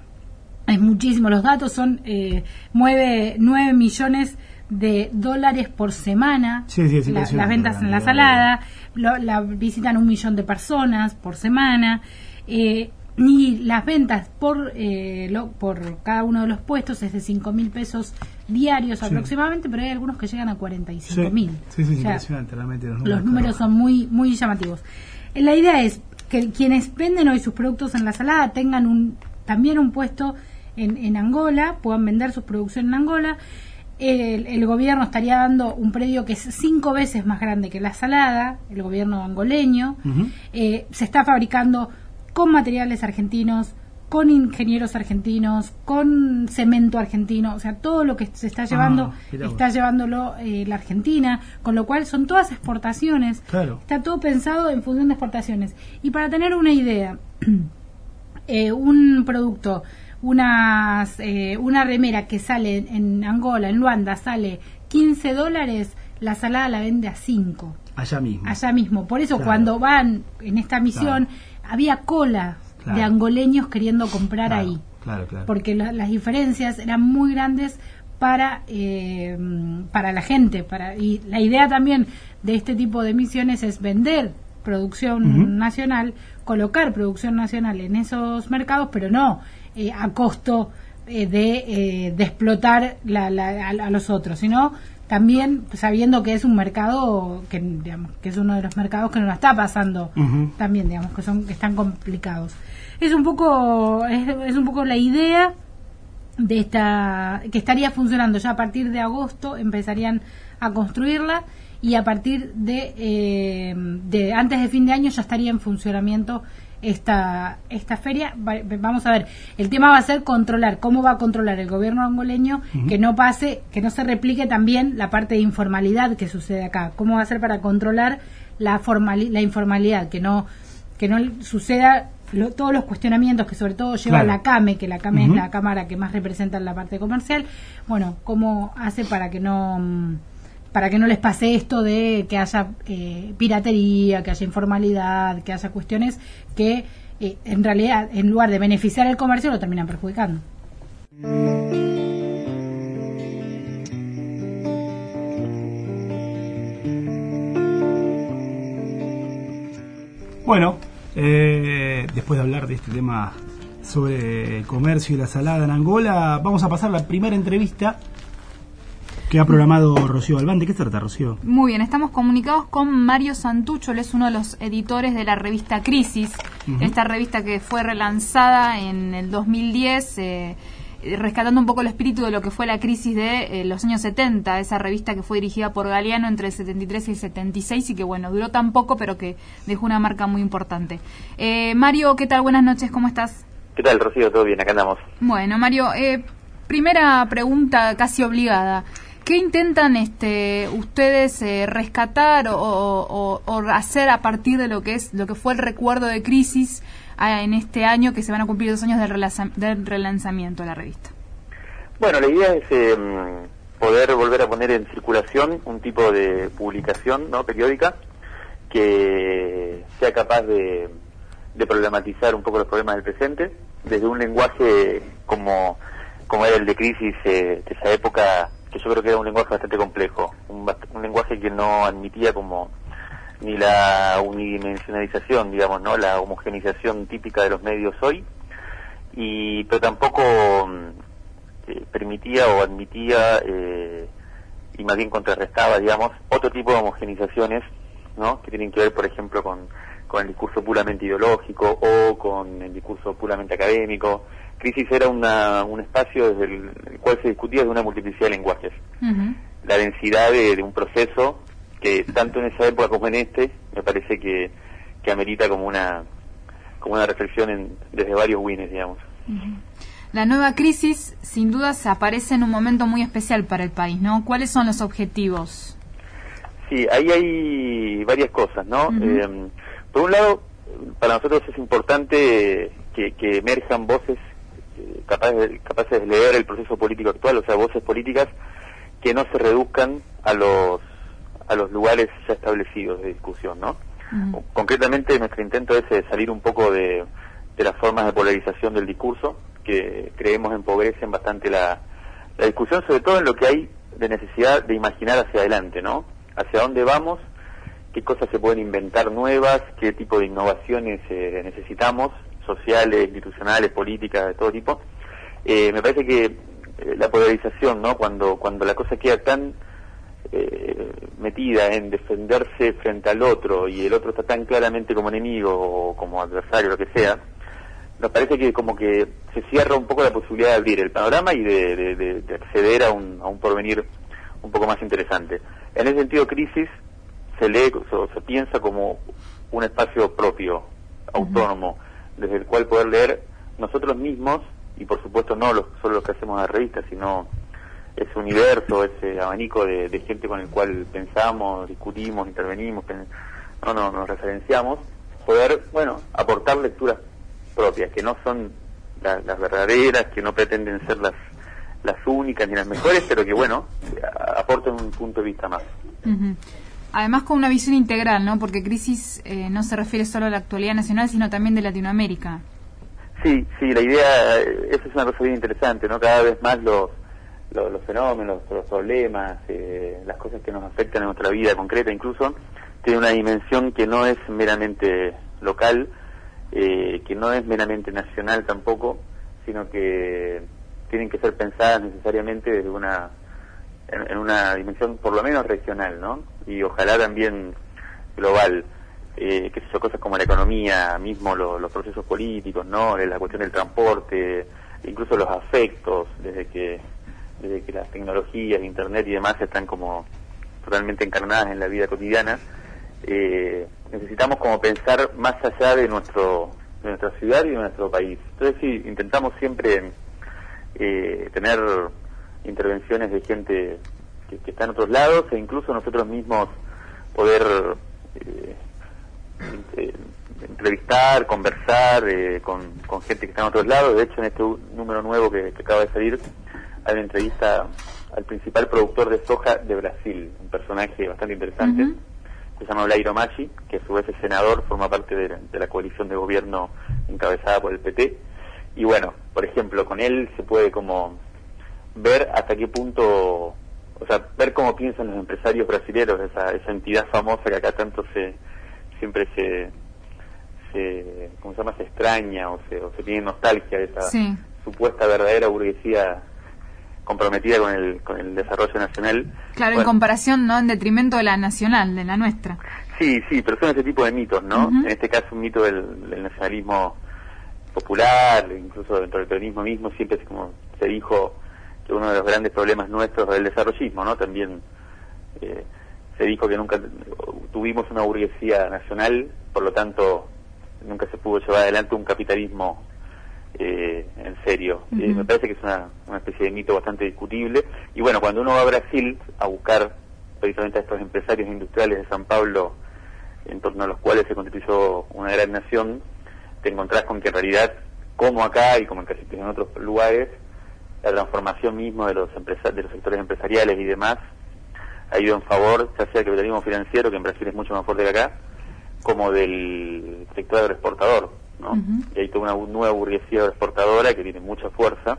Es muchísimo. Los datos son eh, mueve nueve millones de dólares por semana. Sí, sí, sí, la, las ventas en la Salada. Lo, la visitan un millón de personas por semana. Eh, y las ventas por eh, lo, por cada uno de los puestos es de cinco mil pesos diarios sí. aproximadamente, pero hay algunos que llegan a cuarenta y cinco mil. Sí, sí, sí, o sea, impresionante realmente los números. Los números son muy muy llamativos. La idea es que quienes venden hoy sus productos en la Salada tengan un también un puesto en, en Angola, puedan vender sus producciones en Angola. El, el gobierno estaría dando un predio que es cinco veces más grande que la Salada, el gobierno angoleño. Uh-huh. Eh, se está fabricando con materiales argentinos, con ingenieros argentinos, con cemento argentino, o sea, todo lo que se está llevando, ah, está llevándolo eh, la Argentina, con lo cual son todas exportaciones, claro. Está todo pensado en función de exportaciones. Y para tener una idea, eh, un producto, unas, eh, una remera que sale en Angola, en Luanda, sale quince dólares, la Salada la vende a cinco. Allá mismo. Allá mismo. Por eso claro. Cuando van en esta misión, claro. había cola claro. de angoleños queriendo comprar claro, ahí. Claro, claro. Porque la, las diferencias eran muy grandes para eh, para la gente. para Y la idea también de este tipo de misiones es vender producción uh-huh. nacional, colocar producción nacional en esos mercados, pero no eh, a costo eh, de, eh, de explotar la, la, a, a los otros, sino también sabiendo que es un mercado que digamos que es uno de los mercados que nos está pasando uh-huh. también, digamos que son que están complicados. Es un poco es, es un poco la idea de esta que estaría funcionando ya a partir de agosto, empezarían a construirla y a partir de, eh, de antes de fin de año ya estaría en funcionamiento esta esta feria. Vamos a ver, el tema va a ser controlar, cómo va a controlar el gobierno angoleño uh-huh. que no pase, que no se replique también la parte de informalidad que sucede acá, cómo va a ser para controlar la formal, la informalidad, que no que no suceda lo, todos los cuestionamientos que sobre todo lleva Claro. la CAME, que la CAME Ujú. es la cámara que más representa en la parte comercial, bueno, cómo hace para que no mm, para que no les pase esto de que haya eh, piratería, que haya informalidad, que haya cuestiones que eh, en realidad en lugar de beneficiar el comercio lo terminan perjudicando. Bueno, eh, después de hablar de este tema sobre el comercio y la salada en Angola, vamos a pasar a la primera entrevista que ha programado Rocío Galván. ¿De qué trata, Rocío? Muy bien, estamos comunicados con Mario Santucho, él es uno de los editores de la revista Crisis, Ujú. esta revista que fue relanzada en el dos mil diez, eh, rescatando un poco el espíritu de lo que fue la crisis de eh, los años setenta, esa revista que fue dirigida por Galeano entre el setenta y tres y el setenta y seis y que, bueno, duró tan poco, pero que dejó una marca muy importante. Eh, Mario, ¿qué tal? Buenas noches, ¿cómo estás? ¿Qué tal, Rocío? ¿Todo bien? Acá andamos. Bueno, Mario, eh, primera pregunta casi obligada. ¿Qué intentan este, ustedes eh, rescatar o, o, o hacer a partir de lo que es lo que fue el recuerdo de Crisis ah, en este año que se van a cumplir dos años del, relanza, del relanzamiento de la revista? Bueno, la idea es eh, poder volver a poner en circulación un tipo de publicación, ¿no?, periódica que sea capaz de, de problematizar un poco los problemas del presente desde un lenguaje como, como era el de Crisis eh, de esa época, que yo creo que era un lenguaje bastante complejo, un, un lenguaje que no admitía como ni la unidimensionalización, digamos, no, la homogenización típica de los medios hoy, y pero tampoco eh, permitía o admitía eh, y más bien contrarrestaba, digamos, otro tipo de homogenizaciones, ¿no?, que tienen que ver, por ejemplo, con, con el discurso puramente ideológico o con el discurso puramente académico. Crisis era una, un espacio desde el, el cual se discutía de una multiplicidad de lenguajes. Uh-huh. La densidad de, de un proceso que tanto en esa época como en este me parece que, que amerita como una como una reflexión en, desde varios wines, digamos. Uh-huh. La nueva crisis sin dudas aparece en un momento muy especial para el país, ¿no? ¿Cuáles son los objetivos? Sí, ahí hay varias cosas, ¿no? Uh-huh. Eh, por un lado, para nosotros es importante que, que emerjan voces eh, capaces, capaces de leer el proceso político actual, o sea, voces políticas que no se reduzcan a los a los lugares ya establecidos de discusión, ¿no? Uh-huh. Concretamente, nuestro intento es eh, salir un poco de, de las formas de polarización del discurso, que creemos empobrecen bastante la, la discusión, sobre todo en lo que hay de necesidad de imaginar hacia adelante, ¿no? Hacia dónde vamos, qué cosas se pueden inventar nuevas, qué tipo de innovaciones eh, necesitamos, sociales, institucionales, políticas, de todo tipo. Eh, me parece que eh, la polarización, ¿no?, cuando cuando la cosa queda tan eh, metida en defenderse frente al otro y el otro está tan claramente como enemigo o como adversario, lo que sea, nos parece que como que se cierra un poco la posibilidad de abrir el panorama y de, de, de, de acceder a un, a un porvenir un poco más interesante. En ese sentido, Crisis se lee o se piensa como un espacio propio, autónomo, uh-huh, desde el cual poder leer nosotros mismos, y por supuesto no los, solo los que hacemos la revista, sino ese universo, ese abanico de, de gente con el cual pensamos, discutimos, intervenimos, pen, no, no, nos referenciamos, poder, bueno, aportar lecturas propias, que no son la, las verdaderas, que no pretenden ser las las únicas ni las mejores, pero que, bueno, aportan un punto de vista más. Uh-huh. Además con una visión integral, ¿no? Porque Crisis eh, no se refiere solo a la actualidad nacional, sino también de Latinoamérica. Sí, sí, la idea, eso es una cosa bien interesante, ¿no? Cada vez más los los, los fenómenos, los problemas, eh, las cosas que nos afectan en nuestra vida concreta, incluso, tienen una dimensión que no es meramente local, eh, que no es meramente nacional tampoco, sino que tienen que ser pensadas necesariamente desde una en, en una dimensión por lo menos regional, ¿no? Y ojalá también global, eh, qué sé yo, cosas como la economía, mismo lo, los procesos políticos, ¿no? La cuestión del transporte, incluso los afectos, desde que desde que las tecnologías, internet y demás están como totalmente encarnadas en la vida cotidiana, eh, necesitamos como pensar más allá de nuestro de nuestra ciudad y de nuestro país. Entonces sí, intentamos siempre Eh, tener intervenciones de gente que, que está en otros lados e incluso nosotros mismos poder eh, eh, entrevistar, conversar eh, con, con gente que está en otros lados. De hecho, en este número nuevo que, que acaba de salir, hay una entrevista al principal productor de soja de Brasil, un personaje bastante interesante. Uh-huh. Se llama Blairo Maggi, que a su vez es senador, forma parte de la, de la coalición de gobierno encabezada por el P T. Y bueno, por ejemplo, con él se puede como ver hasta qué punto, o sea, ver cómo piensan los empresarios brasileños, esa, esa entidad famosa que acá tanto se siempre se, se ¿cómo se llama? Se extraña o se, o se tiene nostalgia de esa sí. supuesta verdadera burguesía comprometida con el con el desarrollo nacional. Claro, bueno, en comparación, ¿no? En detrimento de la nacional, de la nuestra. Sí, sí, pero son ese tipo de mitos, ¿no? Uh-huh. En este caso un mito del, del nacionalismo popular, incluso dentro del peronismo mismo, siempre es como se dijo que uno de los grandes problemas nuestros es el desarrollismo, ¿no? También eh, se dijo que nunca tuvimos una burguesía nacional, por lo tanto nunca se pudo llevar adelante un capitalismo Eh, en serio. Uh-huh. eh, me parece que es una, una especie de mito bastante discutible. Y bueno, cuando uno va a Brasil a buscar precisamente a estos empresarios industriales de San Pablo, en torno a los cuales se constituyó una gran nación, te encontrás con que en realidad, como acá y como en casi en otros lugares, la transformación misma de los empresa- de los sectores empresariales y demás ha ido en favor, ya sea del capitalismo financiero, que en Brasil es mucho más fuerte que acá, como del sector agroexportador, ¿no? Uh-huh. Y hay toda una nueva burguesía agroexportadora que tiene mucha fuerza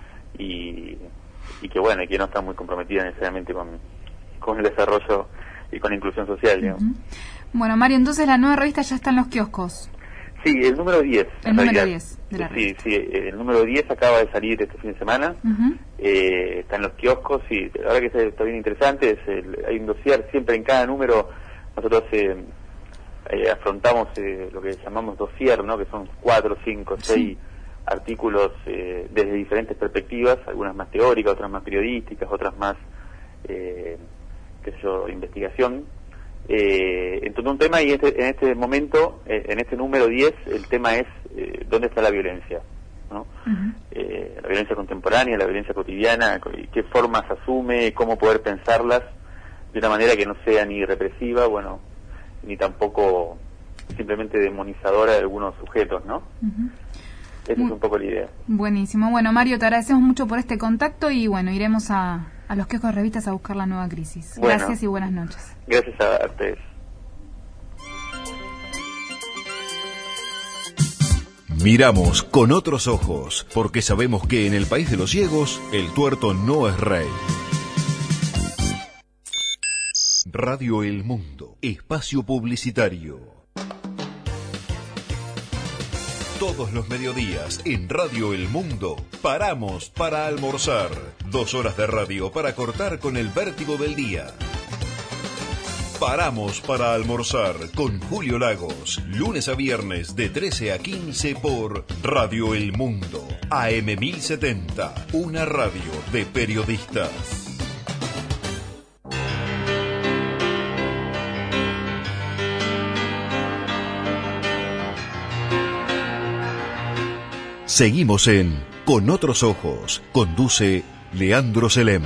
y, y que bueno, y que no está muy comprometida necesariamente con, con el desarrollo y con la inclusión social, digamos. Uh-huh. Bueno, Mario, entonces la nueva revista ya está en los kioscos. Sí, el número diez. El número diez de la sí, revista. sí, el número diez acaba de salir este fin de semana. Uh-huh. eh, está en los kioscos y la verdad que está bien interesante. Es el, hay un dossier siempre en cada número. Nosotros eh, eh, afrontamos eh, lo que llamamos dossier, ¿no? Que son cuatro, cinco, seis sí. artículos eh, desde diferentes perspectivas, algunas más teóricas, otras más periodísticas, otras más, eh, qué sé yo, investigación. Eh, en todo un tema, y este, en este momento, eh, en este número diez, el tema es eh, dónde está la violencia, ¿no? Uh-huh. eh, la violencia contemporánea, la violencia cotidiana, qué formas asume, cómo poder pensarlas de una manera que no sea ni represiva, bueno, ni tampoco simplemente demonizadora de algunos sujetos, ¿no? Uh-huh. Esa es un poco la idea. Buenísimo. Bueno, Mario, te agradecemos mucho por este contacto y bueno, iremos a, a los kioscos de revistas a buscar la nueva crisis. Bueno, gracias y buenas noches. Gracias a ustedes. Miramos con otros ojos, porque sabemos que en el país de los ciegos, el tuerto no es rey. Radio El Mundo, espacio publicitario. Todos los mediodías en Radio El Mundo paramos para almorzar. Dos horas de radio para cortar con el vértigo del día. Paramos para almorzar con Julio Lagos, lunes a viernes de trece a quince por Radio El Mundo, A M mil setenta, una radio de periodistas. Seguimos en Con Otros Ojos. Conduce Leandro Selem.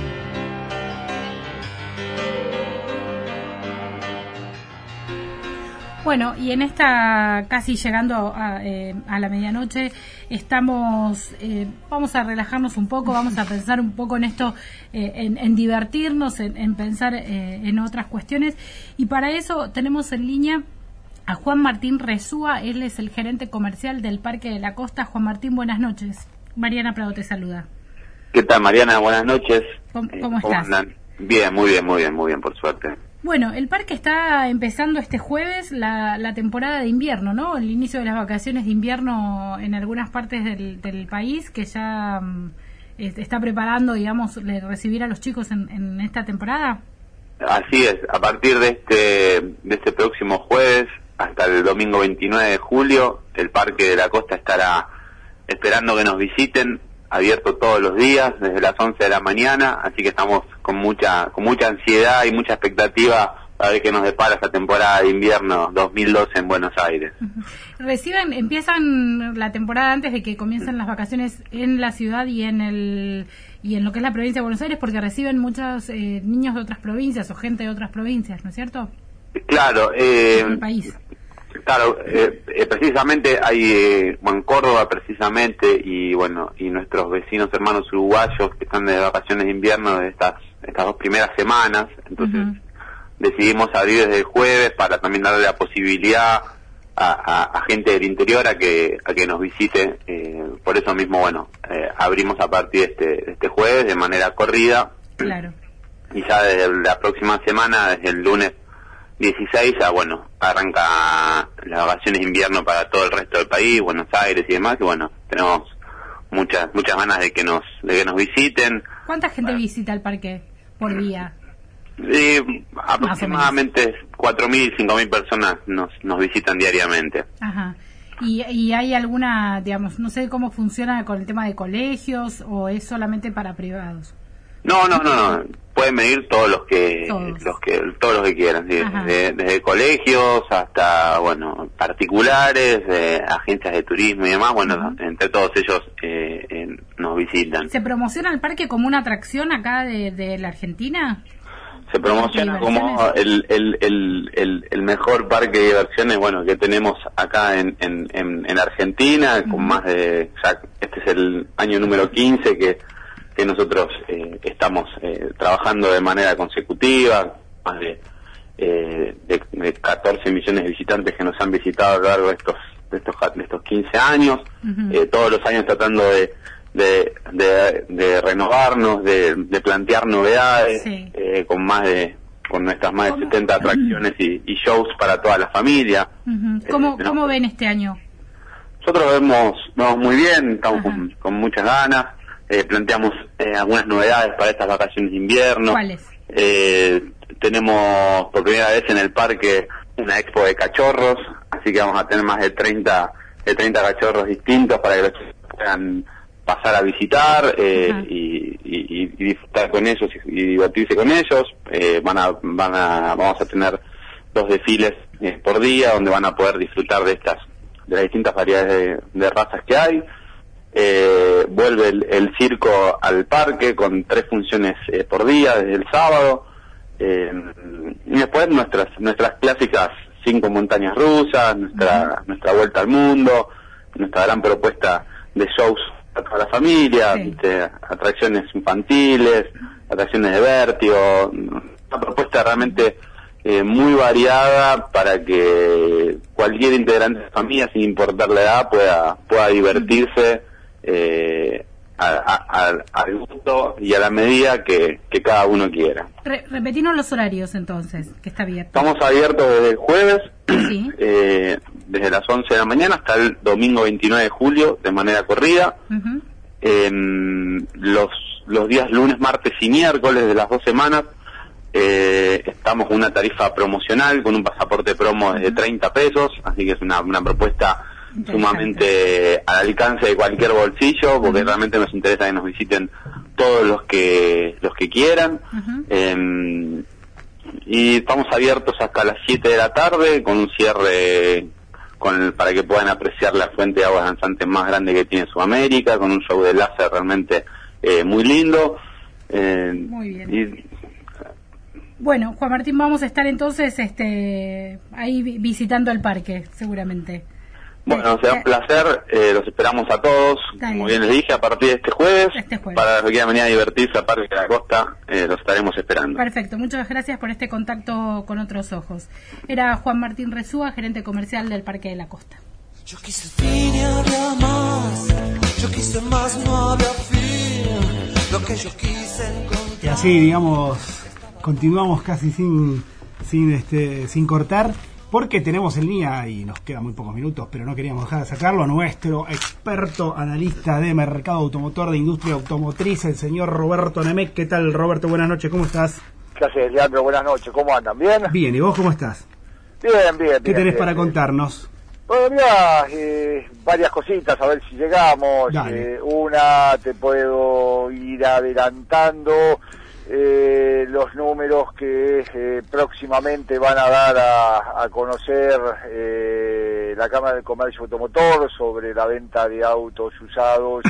Bueno, y en esta, casi llegando a, eh, a la medianoche, estamos, eh, vamos a relajarnos un poco, vamos a pensar un poco en esto, eh, en, en divertirnos, en, en pensar eh, en otras cuestiones. Y para eso tenemos en línea a Juan Martín Resúa. Él es el gerente comercial del Parque de la Costa. Juan Martín, buenas noches. Mariana Prado te saluda. ¿Qué tal, Mariana? Buenas noches. ¿Cómo, cómo estás? Andan? Bien, muy bien, muy bien, muy bien, por suerte. Bueno, el parque está empezando este jueves la, la temporada de invierno, ¿no? El inicio de las vacaciones de invierno en algunas partes del, del país, que ya um, está preparando, digamos, recibir a los chicos en, en esta temporada. Así es, a partir de este, de este próximo jueves hasta el domingo veintinueve de julio, el Parque de la Costa estará esperando que nos visiten, abierto todos los días, desde las once de la mañana, así que estamos con mucha con mucha ansiedad y mucha expectativa para ver qué nos depara esta temporada de invierno dos mil doce en Buenos Aires. Uh-huh. Reciben, empiezan la temporada antes de que comiencen las vacaciones en la ciudad y en el y en lo que es la provincia de Buenos Aires, porque reciben muchos eh, niños de otras provincias o gente de otras provincias, ¿no es cierto? Claro, eh, el país. Claro, eh, eh, precisamente hay, eh, bueno, en Córdoba precisamente, y bueno, y nuestros vecinos hermanos uruguayos que están de vacaciones de invierno de estas estas dos primeras semanas, entonces uh-huh. decidimos abrir desde el jueves para también darle la posibilidad a, a, a gente del interior a que a que nos visite, eh, por eso mismo, bueno, eh, abrimos a partir de este, de este jueves de manera corrida. Claro. Y ya desde la próxima semana, desde el lunes dieciséis, ya bueno, arranca las vacaciones de invierno para todo el resto del país, Buenos Aires y demás, y bueno, tenemos muchas muchas ganas de que nos de que nos visiten. ¿Cuánta gente bueno. visita el parque por día? Eh, aproximadamente cuatro mil, cinco mil personas nos nos visitan diariamente. Ajá. ¿Y, ¿Y hay alguna, digamos, no sé cómo funciona con el tema de colegios o es solamente para privados? No, no, no, no. Pueden venir todos los que, todos. los que, todos los que quieran, ¿sí? desde, desde colegios hasta, bueno, particulares, eh, agencias de turismo y demás. Bueno, uh-huh. entre todos ellos eh, eh, nos visitan. ¿Se promociona el parque como una atracción acá de, de la Argentina? Se promociona como el, el, el, el, el mejor parque de diversiones, bueno, que tenemos acá en, en, en, en Argentina, uh-huh. con más de, ya este es el año número quince que que nosotros eh, estamos eh, trabajando de manera consecutiva, más de, eh, de, de catorce millones de visitantes que nos han visitado a lo largo de estos de estos, de estos quince años, uh-huh. eh, todos los años tratando de de, de, de renovarnos, de, de plantear novedades, sí. eh, con más de con nuestras más de setenta atracciones y, y shows para toda la familia. Uh-huh. ¿Cómo, eh, ¿Cómo ven este año? Nosotros vemos, vemos muy bien, estamos con, con muchas ganas. Eh, planteamos eh, algunas novedades para estas vacaciones de invierno. ¿Cuáles? Eh, tenemos por primera vez en el parque una expo de cachorros, así que vamos a tener más de treinta de treinta cachorros distintos para que los chicos puedan pasar a visitar eh, uh-huh. y, y, y disfrutar con ellos y, y divertirse con ellos. Eh, van a, van a, vamos a tener dos desfiles eh, por día donde van a poder disfrutar de estas, de las distintas variedades de, de razas que hay. Eh, vuelve el, el circo al parque con tres funciones eh, por día desde el sábado, eh, y después nuestras nuestras clásicas cinco montañas rusas, nuestra uh-huh. nuestra vuelta al mundo, nuestra gran propuesta de shows para toda la familia, sí. ¿viste? Atracciones infantiles, atracciones de vértigo, una propuesta realmente eh, muy variada para que cualquier integrante de la familia, sin importar la edad, pueda pueda divertirse uh-huh. Eh, al gusto y a la medida que, que cada uno quiera. Re, repetimos los horarios entonces, que está abierto. Estamos abiertos desde el jueves, ¿sí? eh, desde las once de la mañana hasta el domingo veintinueve de julio, de manera corrida. Uh-huh. eh, los, los días lunes, martes y miércoles de las dos semanas eh, estamos con una tarifa promocional con un pasaporte promo uh-huh. de treinta pesos, así que es una, una propuesta sumamente al alcance de cualquier bolsillo, porque uh-huh. realmente nos interesa que nos visiten todos los que los que quieran. Uh-huh. eh, y estamos abiertos hasta las siete de la tarde con un cierre con el, para que puedan apreciar la fuente de aguas danzantes más grande que tiene Sudamérica, con un show de láser realmente eh, muy lindo. Eh, muy bien. Y, bueno, Juan Martín, vamos a estar entonces este ahí visitando el parque, seguramente. Bueno, será un placer, eh, los esperamos a todos, Dale. Como bien les dije, a partir de este jueves, este jueves. Para los que quieran venir a divertirse a Parque de la Costa, eh, los estaremos esperando. Perfecto, muchas gracias por este contacto con Otros Ojos. Era Juan Martín Resúa, gerente comercial del Parque de la Costa. Yo quise fin y había más, yo quise más, no había fin, lo que yo quise encontrar. Y así, digamos, continuamos casi sin, sin, este, sin cortar. Porque tenemos en línea, y nos quedan muy pocos minutos, pero no queríamos dejar de sacarlo, a nuestro experto analista de mercado automotor, de industria automotriz, el señor Roberto Nemec. ¿Qué tal, Roberto? Buenas noches, ¿cómo estás? ¿Qué haces, Leandro? Buenas noches, ¿cómo andan? ¿Bien? Bien, ¿y vos cómo estás? Bien, bien, ¿Qué bien, tenés bien, para bien. contarnos? Bueno, mira, eh, varias cositas, a ver si llegamos. Eh, una, te puedo ir adelantando... Eh, los números que eh, próximamente van a dar a, a conocer eh, la Cámara de Comercio Automotor sobre la venta de autos usados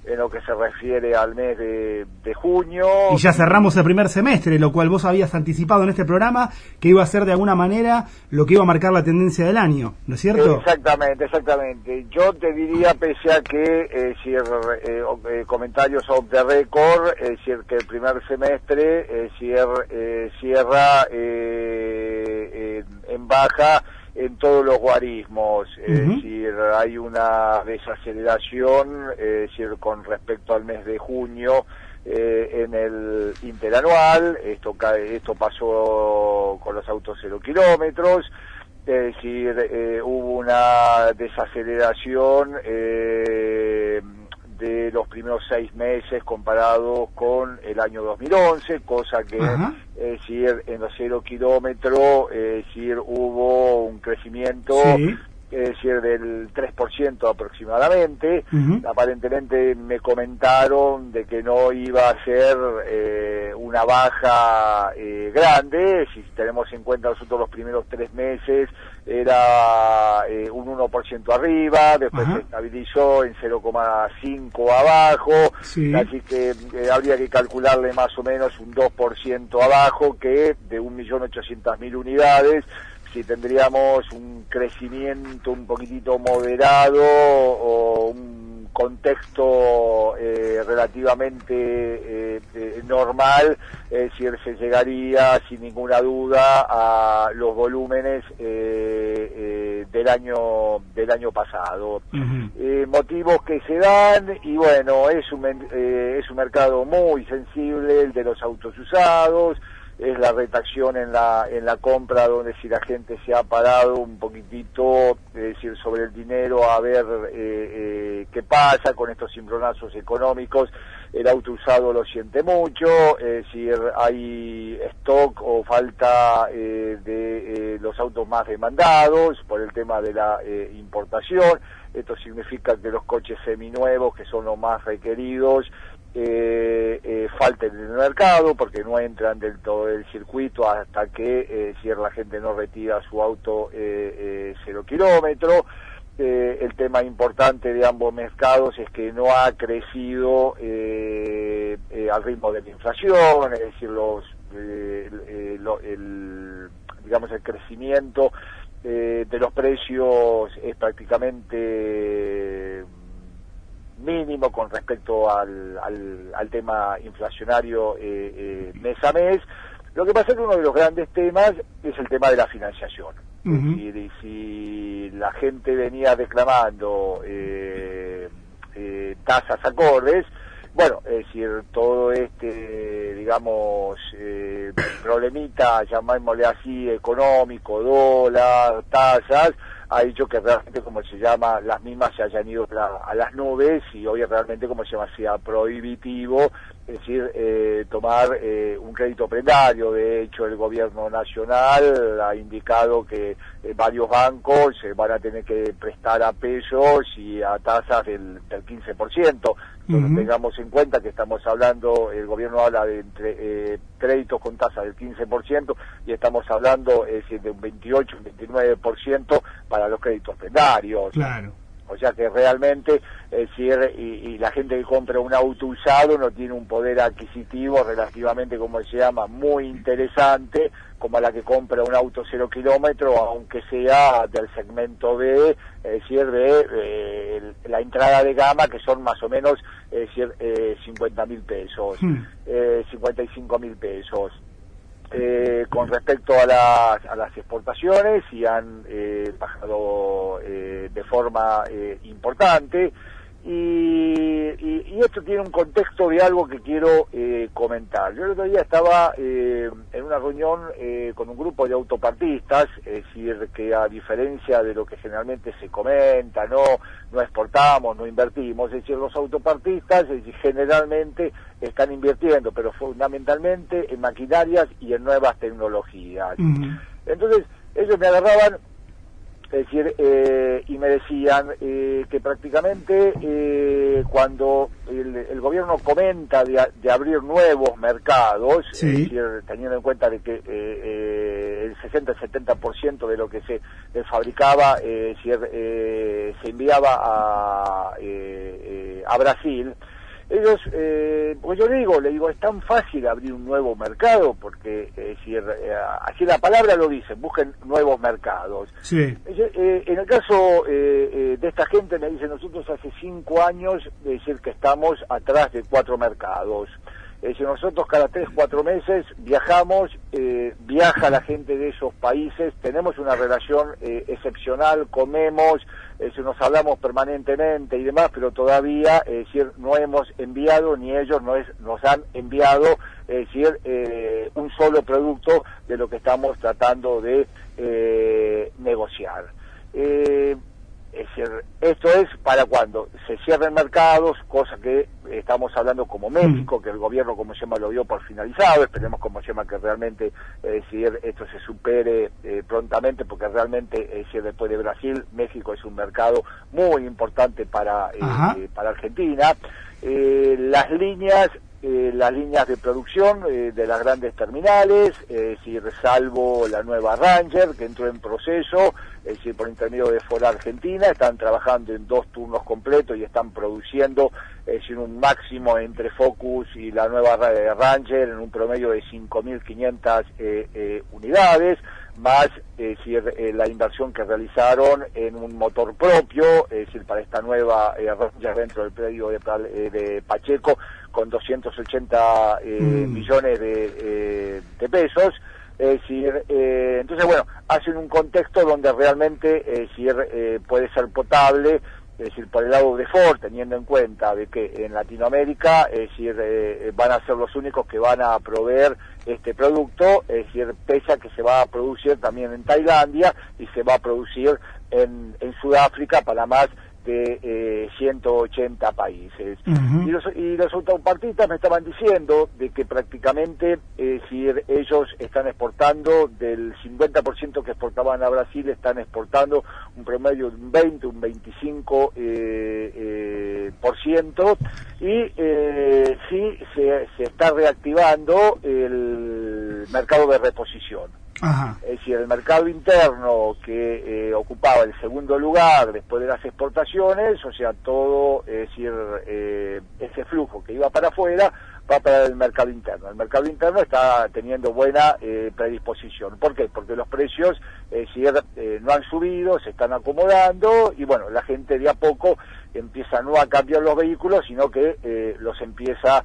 en lo que se refiere al mes de, de junio. Y ya cerramos el primer semestre, lo cual vos habías anticipado en este programa que iba a ser de alguna manera lo que iba a marcar la tendencia del año, ¿no es cierto? Exactamente, exactamente. Yo te diría, pese a que, eh, si eh, eh, comentarios off the record, es decir, que el primer semestre eh, cierra, eh, cierra eh, eh, en baja en todos los guarismos, uh-huh. Es decir, hay una desaceleración, eh, es decir, con respecto al mes de junio eh, en el interanual. Esto esto pasó con los autos cero kilómetros, es decir, eh, hubo una desaceleración eh, de los primeros seis meses comparados con el año dos mil once, cosa que, uh-huh. es decir, en los cero kilómetros, es decir, hubo un crecimiento, sí. es decir, del tres por ciento aproximadamente. Uh-huh. Aparentemente me comentaron de que no iba a ser eh, una baja eh, grande. Si tenemos en cuenta nosotros los primeros tres meses, era eh, un uno por ciento arriba, después Ajá. se estabilizó en cero coma cinco abajo, sí. Así que eh, habría que calcularle más o menos un dos por ciento abajo, que de un millón ochocientas mil unidades, si tendríamos un crecimiento un poquitito moderado o un contexto eh, relativamente eh, eh, normal, es decir, se llegaría sin ninguna duda a los volúmenes eh, eh, del año del año pasado. Uh-huh. Eh, motivos que se dan, y bueno, es un eh, es un mercado muy sensible el de los autos usados. Es la retracción en la en la compra, donde si la gente se ha parado un poquitito, es decir, sobre el dinero, a ver eh, eh, qué pasa con estos cimbronazos económicos. El auto usado lo siente mucho, es decir, hay stock o falta eh, de eh, los autos más demandados por el tema de la eh, importación. Esto significa que los coches seminuevos, que son los más requeridos, Eh, eh, falten en el mercado, porque no entran del todo el circuito hasta que eh, si la gente no retira su auto eh, eh, cero kilómetro. Eh, el tema importante de ambos mercados es que no ha crecido eh, eh, al ritmo de la inflación, es decir, los eh, eh, lo, el digamos el crecimiento eh, de los precios es prácticamente mínimo con respecto al, al, al tema inflacionario eh, eh, mes a mes. Lo que pasa es que uno de los grandes temas es el tema de la financiación. Uh-huh. Y, y si la gente venía declamando eh, eh, tasas acordes, bueno, es decir, todo este, digamos, eh, problemita, llamémosle así, económico, dólar, tasas, ha dicho que realmente, como se llama, las mismas se hayan ido a las nubes, y hoy realmente, como se llama, sea prohibitivo, es decir, eh, tomar eh, un crédito prendario. De hecho, el gobierno nacional ha indicado que eh, varios bancos eh, van a tener que prestar a pesos y a tasas del, del quince por ciento. Entonces, uh-huh. tengamos en cuenta que estamos hablando, el gobierno habla de entre, eh, créditos con tasa del quince por ciento, y estamos hablando es decir, de un veintiocho, un veintinueve por ciento para los créditos prendarios. Claro. O sea que realmente, es decir, y, y la gente que compra un auto usado no tiene un poder adquisitivo relativamente, como se llama, muy interesante, como a la que compra un auto cero kilómetro, aunque sea del segmento B, es decir, de eh, la entrada de gama, que son más o menos, es decir, eh, cincuenta mil pesos, hmm. eh, cincuenta y cinco mil pesos. Eh, con respecto a las, a las exportaciones, y han eh, bajado eh, de forma eh, importante, y, y, y esto tiene un contexto de algo que quiero eh, comentar. Yo el otro día estaba eh, en una reunión eh, con un grupo de autopartistas, es decir, que a diferencia de lo que generalmente se comenta, no, no exportamos, no invertimos, es decir, los autopartistas es decir, generalmente están invirtiendo, pero fundamentalmente en maquinarias y en nuevas tecnologías. Uh-huh. Entonces, ellos me agarraban, es decir, eh, y me decían eh, que prácticamente eh, cuando el, el gobierno comenta de, de abrir nuevos mercados, sí. es decir, teniendo en cuenta de que eh, eh, el sesenta a setenta por ciento de lo que se eh, fabricaba eh, es decir, eh, se enviaba a, eh, eh, a Brasil, ellos, eh, pues yo le digo, le digo, es tan fácil abrir un nuevo mercado, porque eh, si, eh, así la palabra lo dice, busquen nuevos mercados. Sí. Eh, en el caso eh, eh, de esta gente me dice, nosotros hace cinco años, es decir, que estamos atrás de cuatro mercados. Es decir, nosotros cada tres, cuatro meses viajamos, eh, viaja la gente de esos países, tenemos una relación eh, excepcional, comemos, es decir, nos hablamos permanentemente y demás, pero todavía, es decir, no hemos enviado, ni ellos no es, nos han enviado, es decir, eh, un solo producto de lo que estamos tratando de eh, negociar. Eh, Es decir, esto es para cuando se cierren mercados, cosa que estamos hablando como México, que el gobierno, como se llama, lo dio por finalizado. Esperemos, como se llama, que realmente, es decir, esto se supere eh, prontamente, porque realmente, es decir, después de Brasil, México es un mercado muy importante para, eh, para Argentina. Eh, las líneas Eh, las líneas de producción eh, de las grandes terminales, es decir, salvo la nueva Ranger, que entró en proceso, es decir, por intermedio de Ford Argentina, están trabajando en dos turnos completos y están produciendo, es decir, un máximo entre Focus y la nueva Ranger en un promedio de cinco mil quinientas eh, eh, unidades, más es decir, eh, la inversión que realizaron en un motor propio, es decir, para esta nueva eh, Ranger dentro del predio de, eh, de Pacheco, con doscientos ochenta eh, mm. millones de, eh, de pesos. Es decir, eh, entonces, bueno, hacen un contexto donde realmente, es decir, eh, puede ser potable, es decir, por el lado de Ford, teniendo en cuenta de que en Latinoamérica, es decir, eh, van a ser los únicos que van a proveer este producto, es decir, pese a que se va a producir también en Tailandia y se va a producir en, en Sudáfrica para más de eh, ciento ochenta países. Uh-huh. Y los, y los autopartistas me estaban diciendo de que prácticamente, es decir, ellos están exportando del cincuenta por ciento que exportaban a Brasil, están exportando un promedio de un veinte, un veinticinco eh, eh, por ciento, y eh, sí se, se está reactivando el mercado de reposición. Ajá. Es decir, el mercado interno que eh, ocupaba el segundo lugar después de las exportaciones, o sea, todo, es decir, eh, ese flujo que iba para afuera va para el mercado interno. El mercado interno está teniendo buena eh, predisposición. ¿Por qué? Porque los precios, es decir, eh, no han subido, se están acomodando y bueno, la gente de a poco empieza no a cambiar los vehículos, sino que eh, los empieza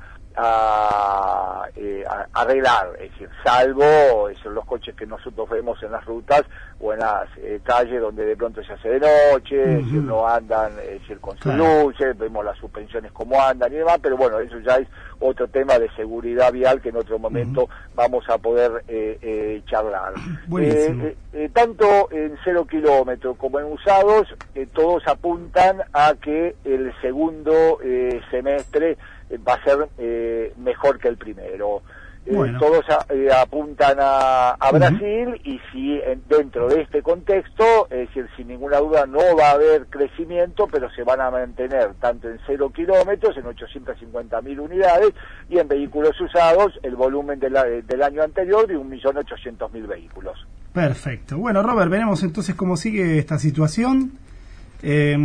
A, eh, a arreglar, es decir, salvo es decir, los coches que nosotros vemos en las rutas o en las eh, calles donde de pronto se hace de noche, uh-huh. es decir, no andan es decir, con sus claro. luces, vemos las suspensiones como andan y demás, pero bueno, eso ya es otro tema de seguridad vial que en otro momento uh-huh. vamos a poder eh, eh, charlar. Eh, eh, eh, tanto en cero kilómetros como en usados, eh, todos apuntan a que el segundo eh, semestre va a ser eh, mejor que el primero. Bueno. Eh, todos a, eh, apuntan a, a Brasil uh-huh. y si en, dentro de este contexto, es decir, sin ninguna duda no va a haber crecimiento, pero se van a mantener tanto en cero kilómetros, en ochocientas cincuenta mil unidades, y en vehículos usados el volumen de la, del año anterior de un millón ochocientos mil vehículos. Perfecto. Bueno, Robert, veremos entonces cómo sigue esta situación eh,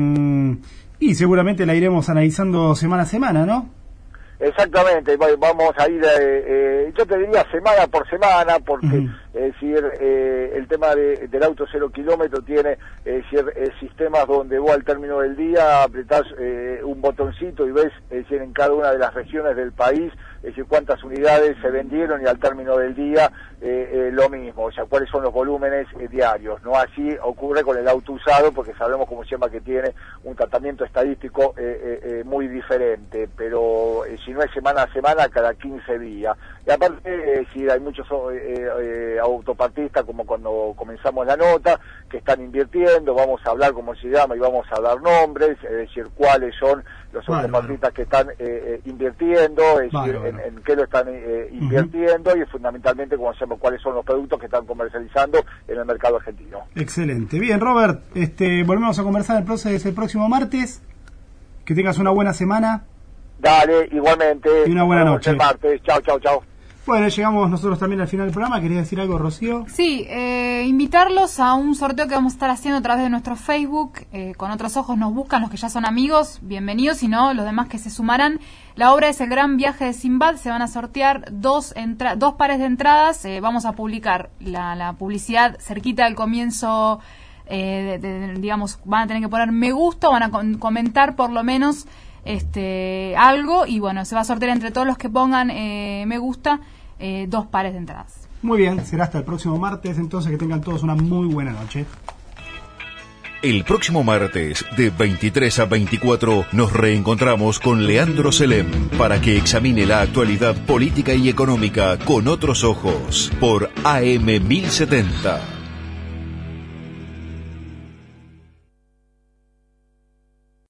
y seguramente la iremos analizando semana a semana, ¿no? Exactamente, vamos a ir, eh, eh, yo te diría semana por semana, porque uh-huh. es decir, eh, el tema de, del auto cero kilómetro tiene es decir, eh, sistemas donde vos al término del día apretás eh, un botoncito y ves es decir, en cada una de las regiones del país, es decir, cuántas unidades se vendieron y al término del día eh, eh, lo mismo, o sea, cuáles son los volúmenes eh, diarios. No así ocurre con el auto usado, porque sabemos cómo se llama que tiene un tratamiento estadístico eh, eh, eh, muy diferente, pero eh, si no es semana a semana, cada quince días. Y aparte, eh, si hay muchos eh, eh, autopartistas, como cuando comenzamos la nota, que están invirtiendo, vamos a hablar cómo se llama y vamos a dar nombres, es decir, cuáles son los vale, autopartistas vale. que están eh, eh, invirtiendo, es vale, decir, vale. En, en qué lo están eh, invirtiendo uh-huh. y fundamentalmente como se llama, cuáles son los productos que están comercializando en el mercado argentino. Excelente. Bien, Robert, este, volvemos a conversar el, el próximo martes. Que tengas una buena semana. Dale, igualmente. Y una buena noche. El martes. Chao, chao, chao. Bueno, llegamos nosotros también al final del programa. ¿Querías decir algo, Rocío? Sí, eh, invitarlos a un sorteo que vamos a estar haciendo a través de nuestro Facebook. Eh, con otros ojos nos buscan los que ya son amigos, bienvenidos, si no, los demás que se sumarán. La obra es El Gran Viaje de Sinbad. Se van a sortear dos, entra- dos pares de entradas. Eh, vamos a publicar la, la publicidad cerquita del comienzo. Eh, de, de, digamos, van a tener que poner me gusta, van a con- comentar por lo menos este algo, y bueno, se va a sortear entre todos los que pongan eh, me gusta eh, dos pares de entradas. Muy bien, será hasta el próximo martes, entonces que tengan todos una muy buena noche. El próximo martes, de veintitrés a veinticuatro, nos reencontramos con Leandro Selem para que examine la actualidad política y económica con otros ojos, por A M mil setenta.